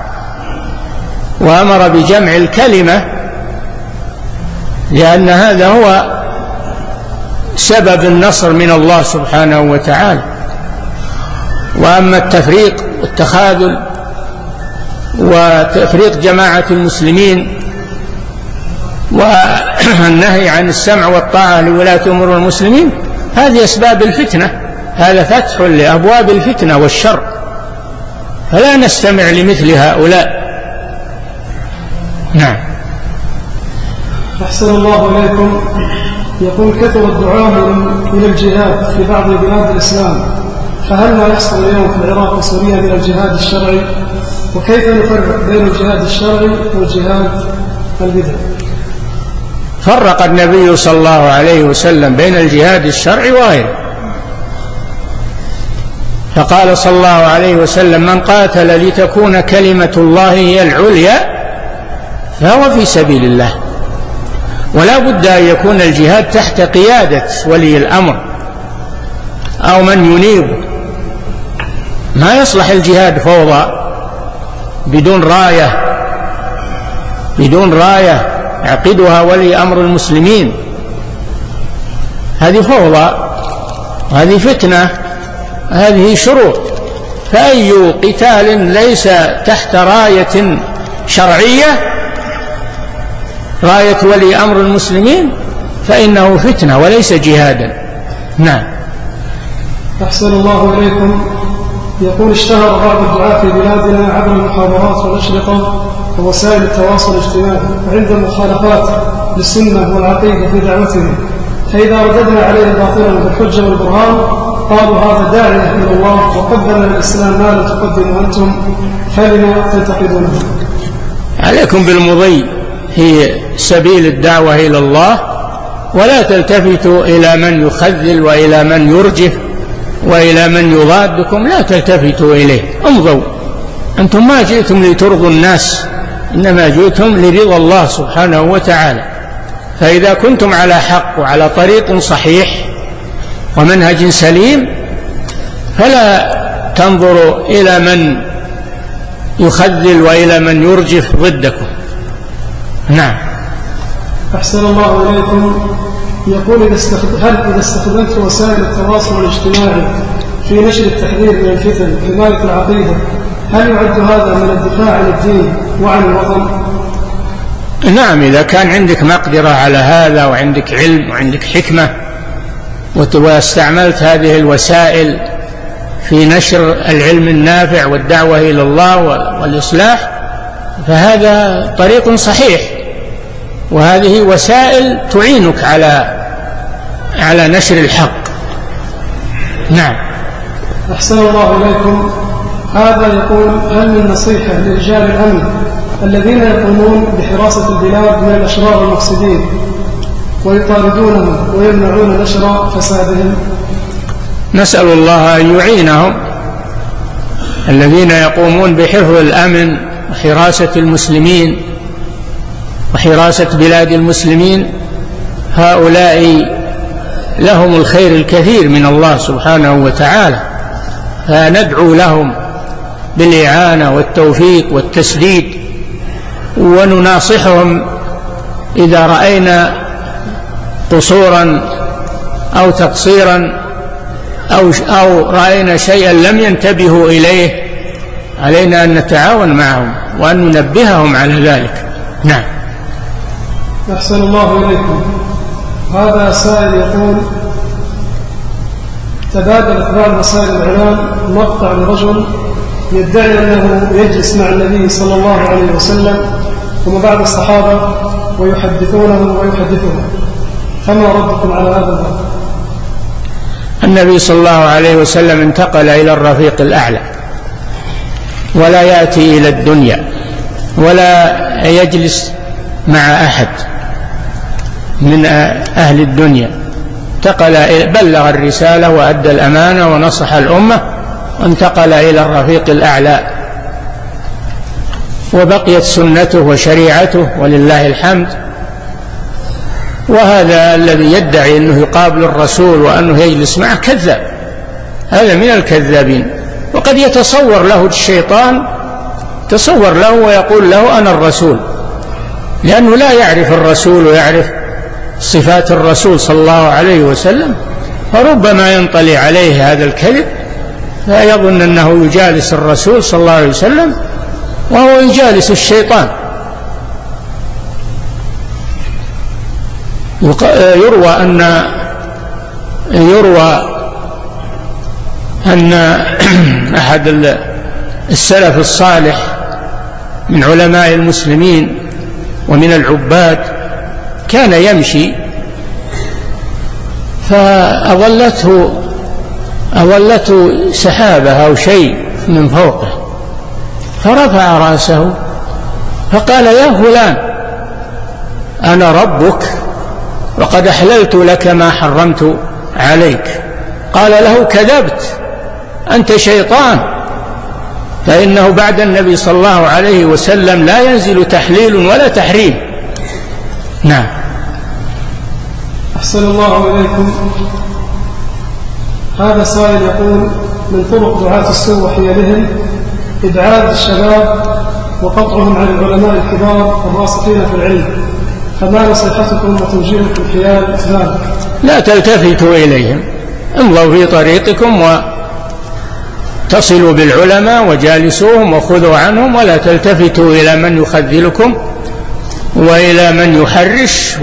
B: وأمر بجمع الكلمة، لأن هذا هو سبب النصر من الله سبحانه وتعالى. وأما التفريق والتخاذل وتفريق جماعة المسلمين والنهي عن السمع والطاعة لولاة أمور المسلمين، هذه أسباب الفتنة، هذا فتح لأبواب الفتنة والشر، فلا نستمع لمثل هؤلاء. نعم.
A: أحسن الله إليكم. يقول: كثر الدعاء إلى الجهاد في بعض بلاد الإسلام، فهل ما يحصل اليوم في العراق وسوريا من الجهاد الشرعي؟ وكيف نفرق بين الجهاد الشرعي والجهاد البدعي؟
B: فرق النبي صلى الله عليه وسلم بين الجهاد الشرعي وغيره، فقال صلى الله عليه وسلم: من قاتل لتكون كلمة الله هي العليا فهو في سبيل الله. ولا بد أن يكون الجهاد تحت قيادة ولي الأمر أو من ينيب. ما يصلح الجهاد فوضى بدون راية بدون راية يعقدها ولي أمر المسلمين، هذه فوضى، هذه فتنة، هذه شرور. فأي قتال ليس تحت راية شرعية، راية ولي أمر المسلمين، فإنه فتنة وليس جهادا. نعم.
A: أحسن الله إليكم. يقول: اشتهر بعض الدعاة في بلادنا عبر المحاضرات والأشرطة ووسائل التواصل الاجتماعي عند المخالفات للسنة والعقيدة في دعوتهم، فإذا رددنا عليه باطلا بالحجة والبرهان قالوا هذا داعية إلى الله وقدم الإسلام ما لم تقدموا أنتم، فلما تنتقدونه؟
B: عليكم بالمضي في سبيل الدعوة إلى الله، ولا تلتفتوا إلى من يخذل وإلى من يرجف وإلى من يضادكم، لا تلتفتوا إليه، امضوا. أنتم ما جئتم لترضوا الناس، إنما جئتم لرضا الله سبحانه وتعالى. فإذا كنتم على حق وعلى طريق صحيح ومنهج سليم فلا تنظروا إلى من يخذل وإلى من يرجف ضدكم. نعم.
A: أحسن الله إليكم. يقول هل إذا استخدمت وسائل التواصل الاجتماعي في نشر التحذير من الفتن حماية العقيدة هل يعد هذا من الدفاع عن الدين وعن الوطن؟
B: نعم، إذا كان عندك مقدرة على هذا وعندك علم وعندك حكمة واستعملت هذه الوسائل في نشر العلم النافع والدعوة إلى الله والإصلاح فهذا طريق صحيح، وهذه وسائل تعينك على على نشر الحق. نعم.
A: أحسن الله إليكم. هذا يقول هل من نصيحة لرجال الأمن الذين يقومون بحراسة البلاد من الأشرار المفسدين ويطاردونهم ويمنعون نشر فسادهم؟
B: نسأل الله أن يعينهم. الذين يقومون بحفظ الأمن وحراسة المسلمين وحراسة بلاد المسلمين هؤلاء لهم الخير الكثير من الله سبحانه وتعالى، فندعو لهم بالإعانة والتوفيق والتسديد، ونناصحهم إذا رأينا قصورا أو تقصيرا أو, أو رأينا شيئا لم ينتبهوا إليه علينا أن نتعاون معهم وأن ننبههم على ذلك. نعم.
A: أحسن الله إليكم. هذا سائل يقول تبادل أخبار وسائل الإعلام مقطع لرجل يدعي أنه يجلس مع النبي صلى الله عليه وسلم ومع بعض الصحابة ويحدثونه ويحدثونه، فما ردكم على هذا الأمر؟
B: النبي صلى الله عليه وسلم انتقل إلى الرفيق الأعلى ولا يأتي إلى الدنيا ولا يجلس مع أحد من أهل الدنيا، انتقل بلغ الرسالة وأدى الأمانة ونصح الأمة وانتقل إلى الرفيق الأعلى وبقيت سنته وشريعته ولله الحمد. وهذا الذي يدعي أنه يقابل الرسول وأنه يجلس معه كذاب، هذا من الكذابين. وقد يتصور له الشيطان تصور له ويقول له أنا الرسول، لأنه لا يعرف الرسول ويعرف صفات الرسول صلى الله عليه وسلم، فربما ينطلي عليه هذا الكذب فيظن أنه يجالس الرسول صلى الله عليه وسلم وهو يجالس الشيطان. يروى أن يروى أن أحد السلف الصالح من علماء المسلمين ومن العباد كان يمشي فأظلته أظلته سحابة أو شيء من فوقه، فرفع رأسه فقال يا فلان أنا ربك وقد أحللت لك ما حرمت عليك. قال له كذبت، أنت شيطان، فإنه بعد النبي صلى الله عليه وسلم لا ينزل تحليل ولا تحريم. نعم.
A: أحسن الله إليكم. هذا سائل يقول من طرق دعاة السوء وحيلهم إبعاد الشباب وقطعهم عن العلماء الكبار الراسخين في العلم، فما نصيحتكم وتوجيهكم حيال ذلك؟
B: لا تلتفتوا إليهم، امضوا في طريقكم وتصلوا بالعلماء وجالسوهم وخذوا عنهم، ولا تلتفتوا إلى من يخذلكم وإلى من يحرش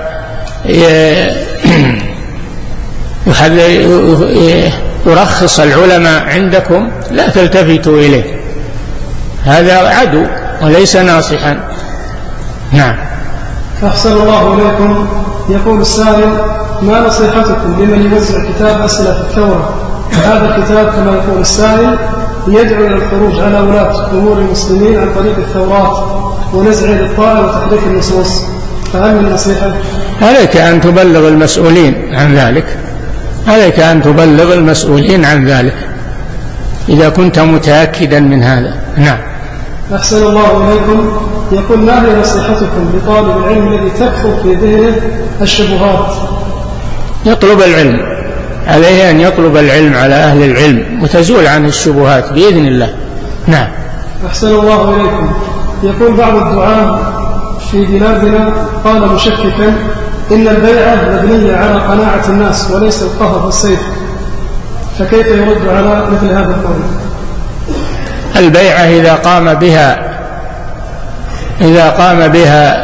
B: ويرخص العلماء عندكم، لا تلتفتوا إليه، هذا عدو وليس ناصحا. نعم.
A: أحسن الله إليكم. يقول السائل ما نصيحتكم لمن يوزع كتاب أسئلة في الثورة؟ هذا الكتاب كما يقول السائل يدعو إلى الخروج على ولاة أمور المسلمين عن طريق الثورات ونزع الإبطال وتحريف النصوص، فهل من نصيحة؟
B: عليك أن تبلغ المسؤولين عن ذلك، عليك أن تبلغ المسؤولين عن ذلك إذا كنت متأكدا من هذا. نعم.
A: أحسن الله إليكم. يقول ما هي نصيحتكم لطالب العلم الذي تكثر في ذهنه الشبهات؟
B: يطلب العلم، عليه أن يطلب العلم على أهل العلم وتزول عنه الشبهات بإذن الله. نعم.
A: أحسن الله إليكم. يقول بعض الدعاة في بلادنا قال مشككا إن البيعة مبنية على قناعة الناس وليس القهر والسيف، فكيف يرد على مثل هذا القول؟
B: البيعة إذا قام بها إذا قام بها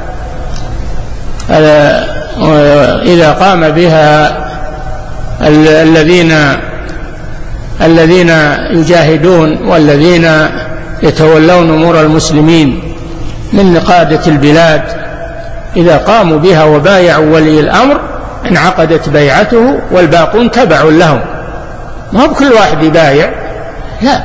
B: إذا قام بها الذين الذين يجاهدون والذين يتولون أمور المسلمين من قادة البلاد، إذا قاموا بها وبايعوا ولي الأمر انعقدت بيعته والباقون تبع لهم، ما هو بكل واحد يبايع، لا،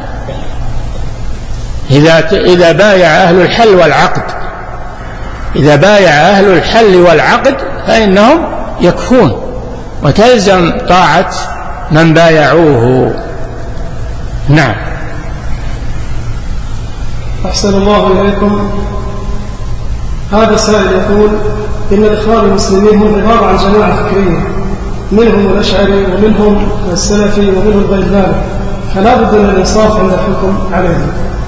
B: إذا إذا بايع أهل الحل والعقد إذا بايع أهل الحل والعقد فإنهم يكفون وتلزم طاعة من بايعوه. نعم.
A: أحسن الله إليكم. هذا سائل يقول إن الإخوان المسلمين هم عبارة عن جماعة فكرية، منهم الأشعري ومنهم السلفي ومنهم غير ذلك، فلا بد من الإنصاف عند الحكم عليهم.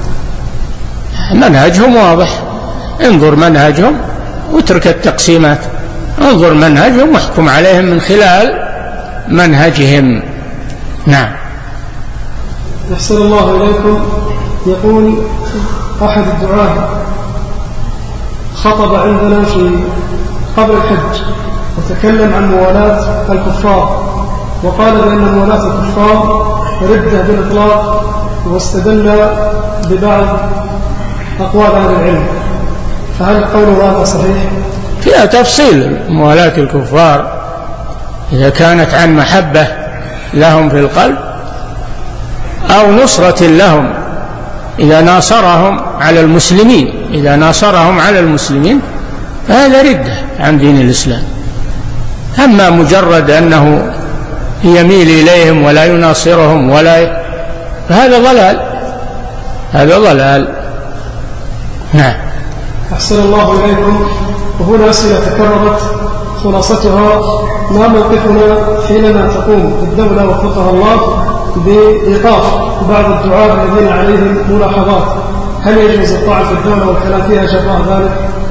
B: منهجهم واضح، انظر منهجهم واترك التقسيمات، انظر منهجهم واحكم عليهم من خلال منهجهم. نعم.
A: أحسن الله إليكم. يقول أحد الدعاة خطب عندنا في قبل الحج وتكلم عن موالاة الكفار، وقال بأن موالاة الكفار ردة بالإطلاق، واستدل ببعض أقوال أهل العلم، فهل قول هذا صحيح؟
B: فيها تفصيل. موالاة الكفار إذا كانت عن محبة لهم في القلب أو نصرة لهم، إذا ناصرهم على المسلمين إذا ناصرهم على المسلمين فهذا ردة عن دين الإسلام. أما مجرد أنه يميل إليهم ولا يناصرهم ولا فهذا ضلال هذا ضلال. نعم.
A: أحسن الله إليكم. وهنا أسئلة تكررت خلاصتها: ما موقفنا حينما تقوم الدولة وفقها الله بإيقاف بعض الدعاة الذين عليهم ملاحظات؟ هل يجوز الطاعة في الدولة والكلام فيها جراء ذلك؟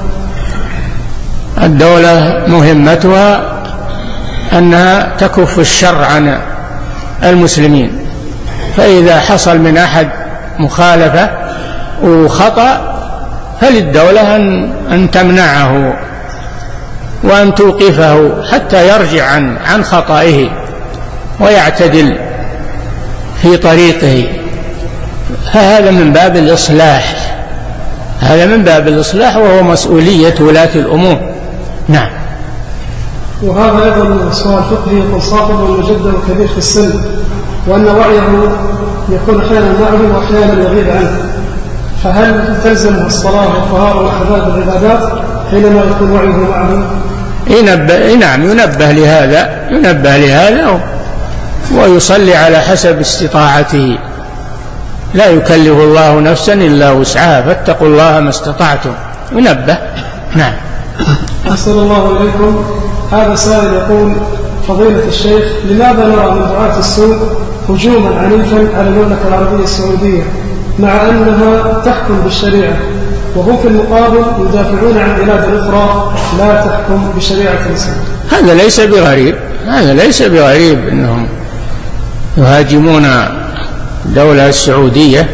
B: الدولة مهمتها أنها تكف الشر عن المسلمين، فإذا حصل من أحد مخالفة وخطأ فللدولة أن, أن تمنعه وأن توقفه حتى يرجع عن, عن خطئه ويعتدل في طريقه، فهذا من باب الإصلاح هذا من باب الإصلاح وهو مسؤولية ولاة الأمور. نعم.
A: وهذا أيضا سؤال فقهي. يقول صاحب المجد الكبير في السن وأن وعيه يكون أحيانا معه وأحيانا يغيب عنه، فهل تلزمه الصلاة والطهارة والحداد والعبادات حينما يكون وعيه معه؟
B: ينبه نعم ينبه لهذا ينبه لهذا ويصلي على حسب استطاعته، لا يكلف الله نفسا إلا وسعها، فاتقوا الله ما استطعتم. ينبه. نعم.
A: أحسن الله إليكم. هذا سائل يقول: فضيلة الشيخ، لماذا نرى من دعاة السوء هجوما عنيفا على المملكة العربية السعودية مع أنها تحكم بالشريعة، وهم في المقابل يدافعون عن بلاد أخرى لا تحكم بشريعة الإسلام؟
B: هذا ليس بغريب هذا ليس بغريب أنهم يهاجمون الدولة السعودية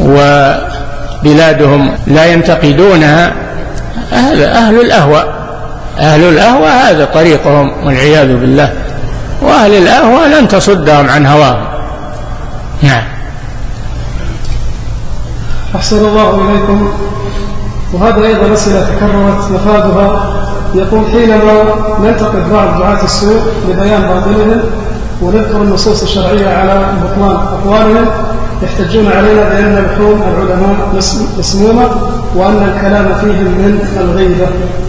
B: وبلادهم لا ينتقدونها. أهل, أهل الأهواء أهل الأهواء هذا طريقهم والعياذ بالله، وأهل الأهواء لن تصدهم عن هواهم. نعم.
A: أحسن الله إليكم. وهذا أيضا أسئلة تكررت مفادها. يقول: حينما ننتقد بعض دعاة السوء لبيان باطلهم ونذكر النصوص الشرعية على بطلان أقوالهم، يحتجون علينا بأن لحوم العلماء مسمومة وأن الكلام فيهم من الغيبة.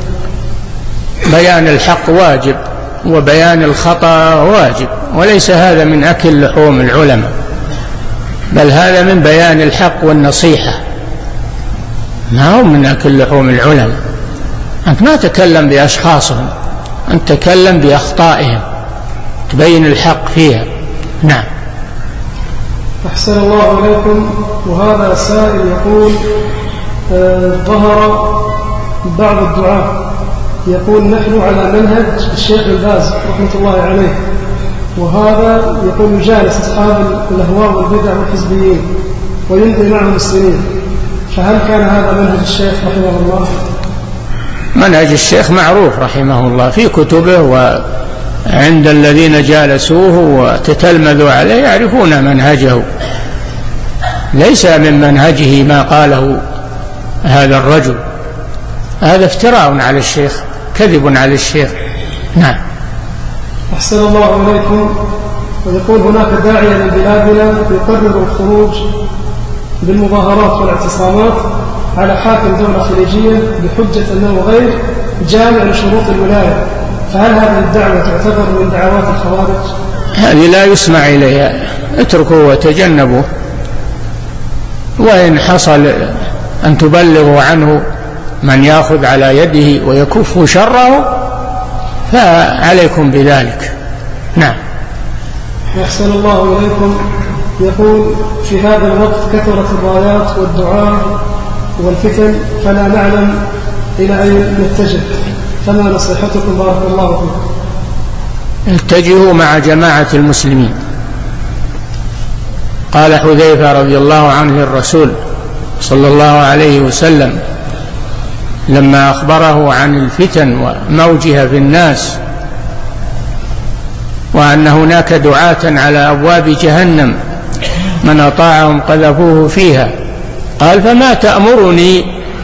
B: بيان الحق واجب وبيان الخطأ واجب، وليس هذا من أكل لحوم العلماء، بل هذا من بيان الحق والنصيحة. ما هو من أكل لحوم العلماء. أنت ما تكلم بأشخاصهم، أنت تكلم بأخطائهم تبين الحق فيها. نعم.
A: أحسن الله عليكم. وهذا سائل يقول آه ظهر بعض الدعاة يقول نحن على منهج الشيخ بن باز رحمة الله عليه، وهذا يقول يجالس أصحاب الأهواء والبدع والحزبيين ويمضي معهم السنين، فهل كان هذا منهج الشيخ رحمه الله؟
B: منهج الشيخ معروف رحمه الله في كتبه وعند الذين جالسوه وتتلمذوا عليه يعرفون منهجه، ليس من منهجه ما قاله هذا الرجل، هذا افتراء على الشيخ، كذب على الشيخ. نعم.
A: أحسن الله عليكم. ويقول هناك داعية من بلادنا يقرر الخروج بالمظاهرات والاعتصامات على حاكم دولة خليجية بحجة أنه غير جامع لشروط الولاية، فهل هذه الدعوة تعتبر من دعوات الخوارج؟
B: هذه لا يسمع إليها، اتركوا وتجنبوا، وإن حصل أن تبلغوا عنه من يأخذ على يده ويكف شره فعليكم بذلك. نعم.
A: أحسن الله إليكم. يقول في هذا الوقت كثرت الرايات والدعاء والفتن فلا نعلم إلى أين نتجه، فما نصيحتكم بارك الله فيكم؟
B: اتجهوا مع جماعة المسلمين. قال حذيفة رضي الله عنه الرسول صلى الله عليه وسلم لما أخبره عن الفتن وموجها في الناس وأن هناك دعاة على أبواب جهنم من أطاعهم قذفوه فيها، قال فما تأمرني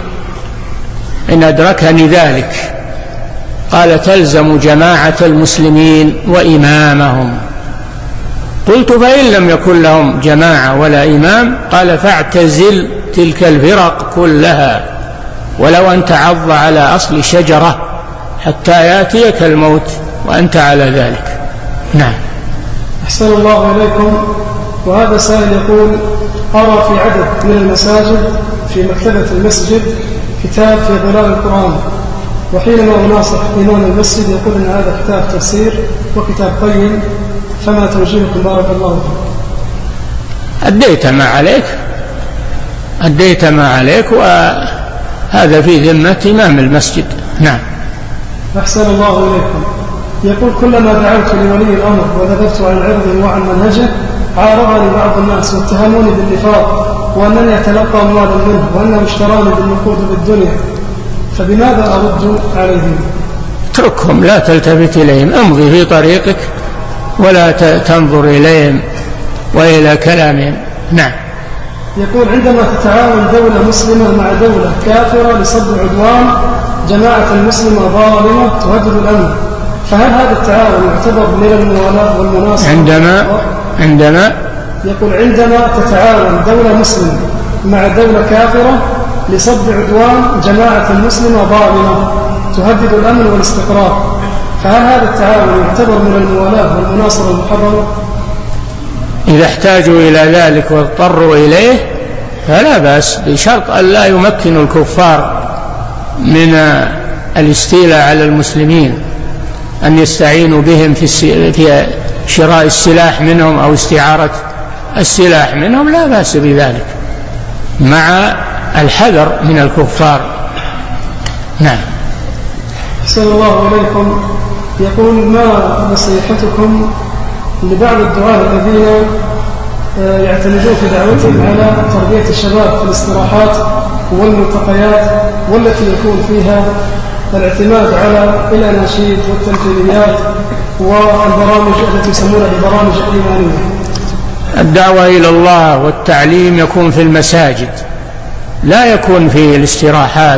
B: إن أدركني ذلك؟ قال تلزم جماعة المسلمين وإمامهم. قلت فإن لم يكن لهم جماعة ولا إمام؟ قال فاعتزل تلك الفرق كلها ولو أن تعض على أصل شجرة حتى يأتيك الموت وأنت على ذلك. نعم.
A: أحسن الله إليكم. وهذا سائل يقول أرى في عدد من المساجد في مكتبة المسجد كتاب في ظلال القرآن، وحينما أناصح إمام المسجد يقول أن هذا كتاب تفسير وكتاب قيم، فما توجيهكم بارك الله فيكم؟
B: أديت ما عليك أديت ما عليك وهذا في ذمة إمام المسجد. نعم.
A: أحسن الله إليكم. يقول كلما دعوت لولي الأمر وذبت عن عرضه وعن منهجه عارضني بعض الناس واتهموني بالنفاق وأنني أتلقى أموالا منه وأنه اشتراني بالنقود بالدنيا، فبماذا أرد عليهم؟
B: اتركهم، لا تلتفت إليهم، امضي في طريقك ولا تنظر إليهم وإلى كلامهم. نعم.
A: يقول عندما تتعاون دولة مسلمة مع دولة كافرة لصد عدوان جماعة المسلمة ظالمة تهدد الأمن، فهل هذا التعاون يعتبر من الموالاة والمناصرة؟
B: عندما عندما
A: يقول عندما تتعاون دولة مسلمة مع دولة كافرة لصد عدوان جماعة المسلمة ظالمة تهدد الأمن والاستقرار، فهل هذا التعاون يعتبر من الموالاة والمناصرة المحرمة؟
B: إذا احتاجوا إلى ذلك واضطروا إليه فلا بأس، بشرط أن لا يمكنوا الكفار من الاستيلاء على المسلمين، أن يستعينوا بهم في شراء السلاح منهم أو استعارة السلاح منهم، لا بأس بذلك مع الحذر من الكفار. نعم.
A: أحسن الله إليكم. يقول ما نصيحتكم لبعض الدعاة الذين يعتمدون في دعوتهم على تربية الشباب في الاستراحات والملتقيات والتي يكون فيها الاعتماد على الأناشيد والتمثيليات والبرامج التي يسمونها البرامج الإيمانية؟
B: الدعوة إلى الله والتعليم يكون في المساجد، لا يكون في الاستراحات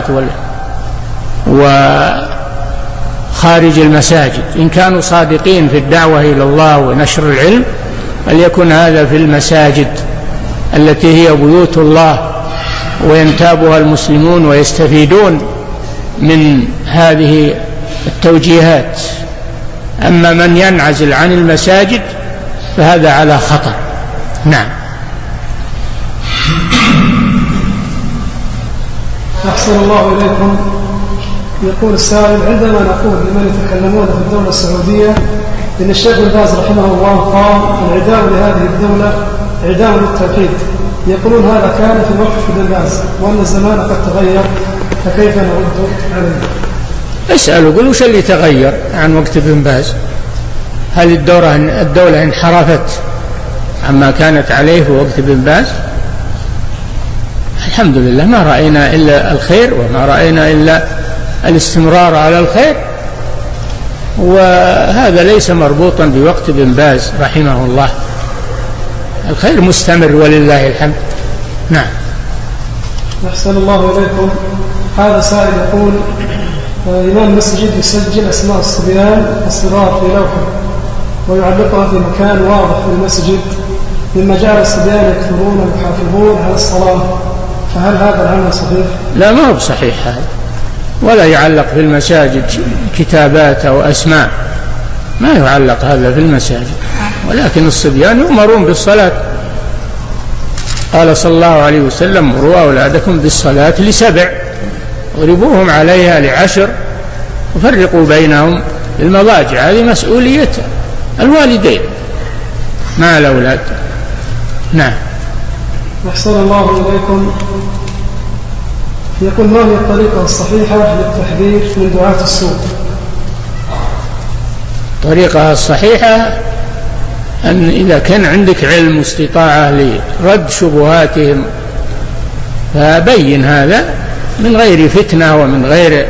B: وخارج المساجد. إن كانوا صادقين في الدعوة إلى الله ونشر العلم فليكن هذا في المساجد التي هي بيوت الله وينتابها المسلمون ويستفيدون من هذه التوجيهات. أما من ينعزل عن المساجد فهذا على خطر. نعم.
A: أحسن الله إليكم. يقول السائل: عندما نقول لمن يتكلمون في الدولة السعودية إن الشيخ بن باز رحمه الله قال العداء لهذه الدولة عداء للتوحيد، يقولون هذا كان في وقت ابن باز وأن الزمان قد تغير، فكيف نرد عليه؟
B: اسألوا قل وش اللي تغير عن وقت ابن باز؟ هل الدولة, الدولة انحرفت عما كانت عليه في وقت ابن باز؟ الحمد لله ما رأينا إلا الخير وما رأينا إلا الاستمرار على الخير، وهذا ليس مربوطا بوقت ابن باز رحمه الله، الخير مستمر ولله الحمد. نعم.
A: أحسن الله إليكم. هذا سائل يقول: إمام المسجد يسجل أسماء الصبيان الصغار في لوحة ويعلقها في مكان واضح في المسجد، مما جعل الصبيان يكثرون ويحافظون على الصلاة، فهل هذا العمل صحيح؟
B: لا، ما هو بصحيح هذا، ولا يعلق في المساجد كتابات أو أسماء، ما يعلق هذا في المساجد، ولكن الصبيان يؤمرون بالصلاة. قال صلى الله عليه وسلم: مروا أولادكم بالصلاة لسبع واضربوهم عليها لعشر وفرقوا بينهم بالمضاجع. هذه مسؤولية الوالدين مع الأولاد. نعم.
A: أحسن الله إليكم. يقول: ما هي الطريقة الصحيحة للتحذير من دعاة السوء؟
B: الطريقة الصحيحة أن إذا كان عندك علم واستطاعة لرد شبهاتهم فبين هذا من غير فتنة ومن غير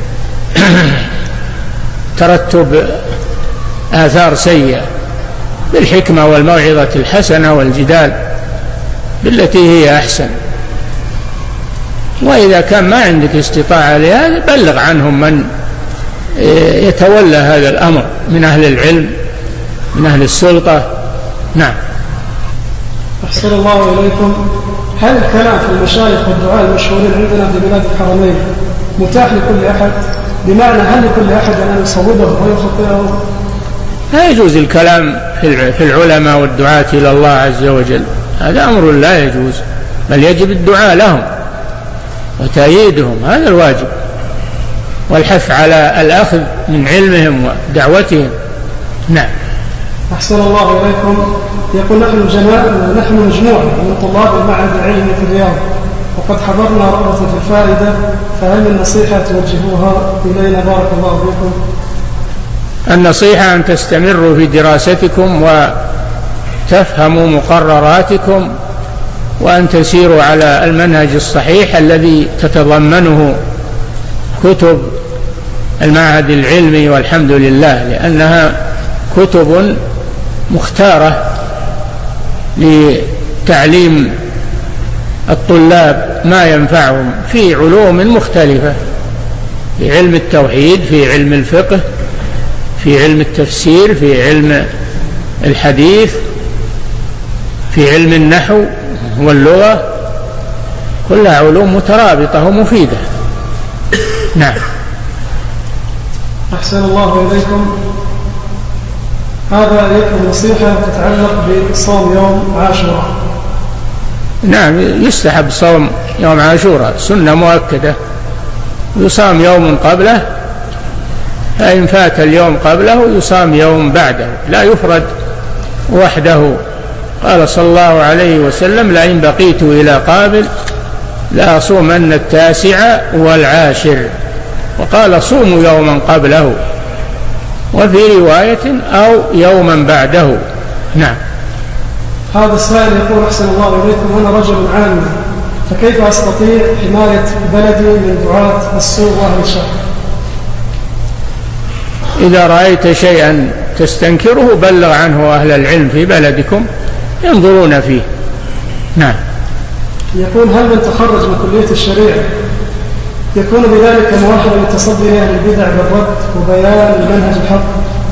B: ترتب آثار سيئة، بالحكمة والموعظة الحسنة والجدال بالتي هي أحسن. وإذا كان ما عندك استطاعة لهذا بلغ عنهم من يتولى هذا الأمر من أهل العلم من أهل السلطة. نعم.
A: أحسن الله إليكم. هل الكلام في المشايخ والدعاء المشهورين عندنا في بلاد الحرمين متاح لكل أحد؟ بمعنى هل لكل أحد أن يصوبه ويخطئه؟
B: لا يجوز الكلام في العلماء والدعاة إلى الله عز وجل، هذا أمر لا يجوز، بل يجب الدعاء لهم وتأييدهم، هذا الواجب، والحث على الأخذ من علمهم ودعوتهم. نعم.
A: أحسن الله إليكم. يقول: نحن جماعة نحن مجموعة من طلاب المعهد العلمي في الرياض، وقد حضرنا رغبة في الفائدة، فهل من نصيحة توجهوها إلينا بارك الله فيكم؟
B: النصيحة أن تستمروا في دراستكم وتفهموا مقرراتكم وأن تسيروا على المنهج الصحيح الذي تتضمنه كتب المعهد العلمي، والحمد لله، لأنها كتب مختارة لتعليم الطلاب ما ينفعهم في علوم مختلفة، في علم التوحيد، في علم الفقه، في علم التفسير، في علم الحديث، في علم النحو واللغة، كلها علوم مترابطة ومفيدة. نعم.
A: أحسن الله إليكم. هذا يكون نصيحة تتعلق بصوم يوم عاشوراء.
B: نعم، يستحب صوم يوم عاشوراء، سنة مؤكدة، يصام يوم قبله، فإن فات اليوم قبله يصام يوم بعده، لا يفرد وحده. قال صلى الله عليه وسلم: لئن بقيت إلى قابل لأصومن التاسع والعاشر، وقال: صوموا يوما قبله، وفي رواية أو يوما بعده. نعم.
A: هذا السائل يقول: أحسن الله إليكم، أنا رجل عام، فكيف أستطيع حماية بلدي من دعاة السوء وأهل الشر؟
B: إذا رأيت شيئا تستنكره بلغ عنه أهل العلم في بلدكم ينظرون فيه. نعم.
A: يقول: هل من تخرج من كلية الشريعة يكون بذلك مؤهلا للتصدي لأهل البدع بالرد وبيان المنهج الحق؟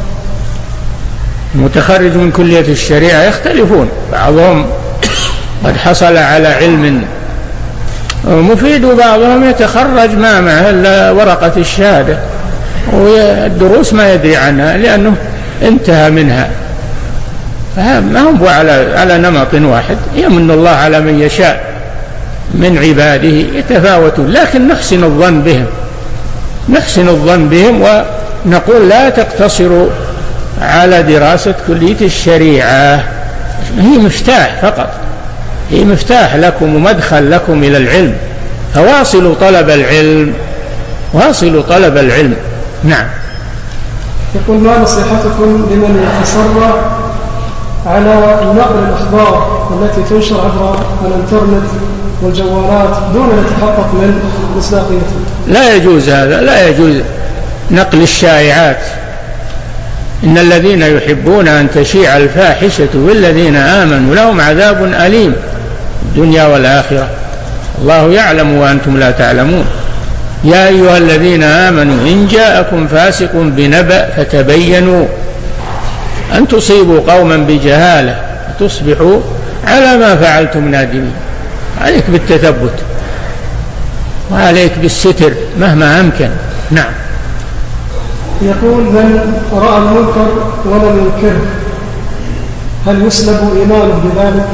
B: المتخرج من كلية الشريعة يختلفون، بعضهم قد حصل على علم مفيد، وبعضهم يتخرج ما معه إلا ورقة الشهادة والدروس ما يدري عنها لأنه انتهى منها، فما هم على على نمط واحد، يمن الله على من يشاء من عباده يتفاوتون، لكن نحسن الظن بهم نحسن الظن بهم ونقول لا تقتصروا على دراسة كلية الشريعة، هي مفتاح فقط، هي مفتاح لكم ومدخل لكم إلى العلم، فواصلوا طلب العلم واصلوا طلب العلم. نعم.
A: يقول: ما نصيحتكم لمن يتسرع على نقل الأخبار التي تنشر عبر الانترنت والجوالات دون أن يتحقق من مصداقيتها؟
B: لا يجوز هذا، لا يجوز نقل الشائعات. إن الذين يحبون أن تشيع الفاحشة بالذين آمنوا لهم عذاب أليم الدنيا والآخرة، الله يعلم وأنتم لا تعلمون. يا أيها الذين آمنوا إن جاءكم فاسق بنبأ فتبينوا أن تصيبوا قوما بجهالة تصبحوا على ما فعلتم نادمين. عليك بالتثبت وعليك بالستر مهما أمكن. نعم.
A: يقول: من رأى المنكر ولم ينكره هل يسلب إيمانه بذلك؟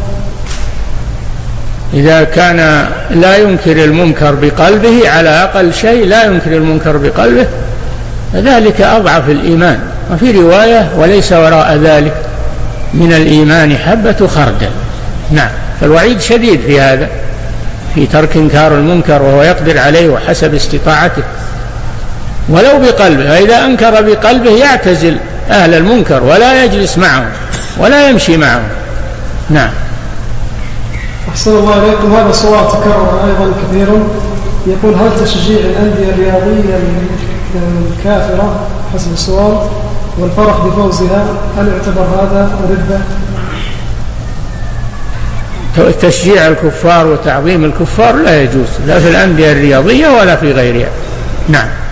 B: إذا كان لا ينكر المنكر بقلبه، على أقل شيء لا ينكر المنكر بقلبه، فذلك أضعف الإيمان. وفي رواية: وليس وراء ذلك من الإيمان حبة خردل. نعم. فالوعيد شديد في هذا، في ترك إنكار المنكر وهو يقدر عليه وحسب استطاعته ولو بقلبه. فإذا أنكر بقلبه يعتزل أهل المنكر ولا يجلس معهم ولا يمشي معهم. نعم.
A: أحسن الله إليكم. هذا سؤال تكرر أيضا كثيرا، يقول: هل تشجيع الأندية الرياضية الكافرة حسب السؤال والفرح بفوزها هل يعتبر هذا ردة؟
B: تشجيع الكفار وتعظيم الكفار لا يجوز، لا في الأندية الرياضية ولا في غيرها. نعم.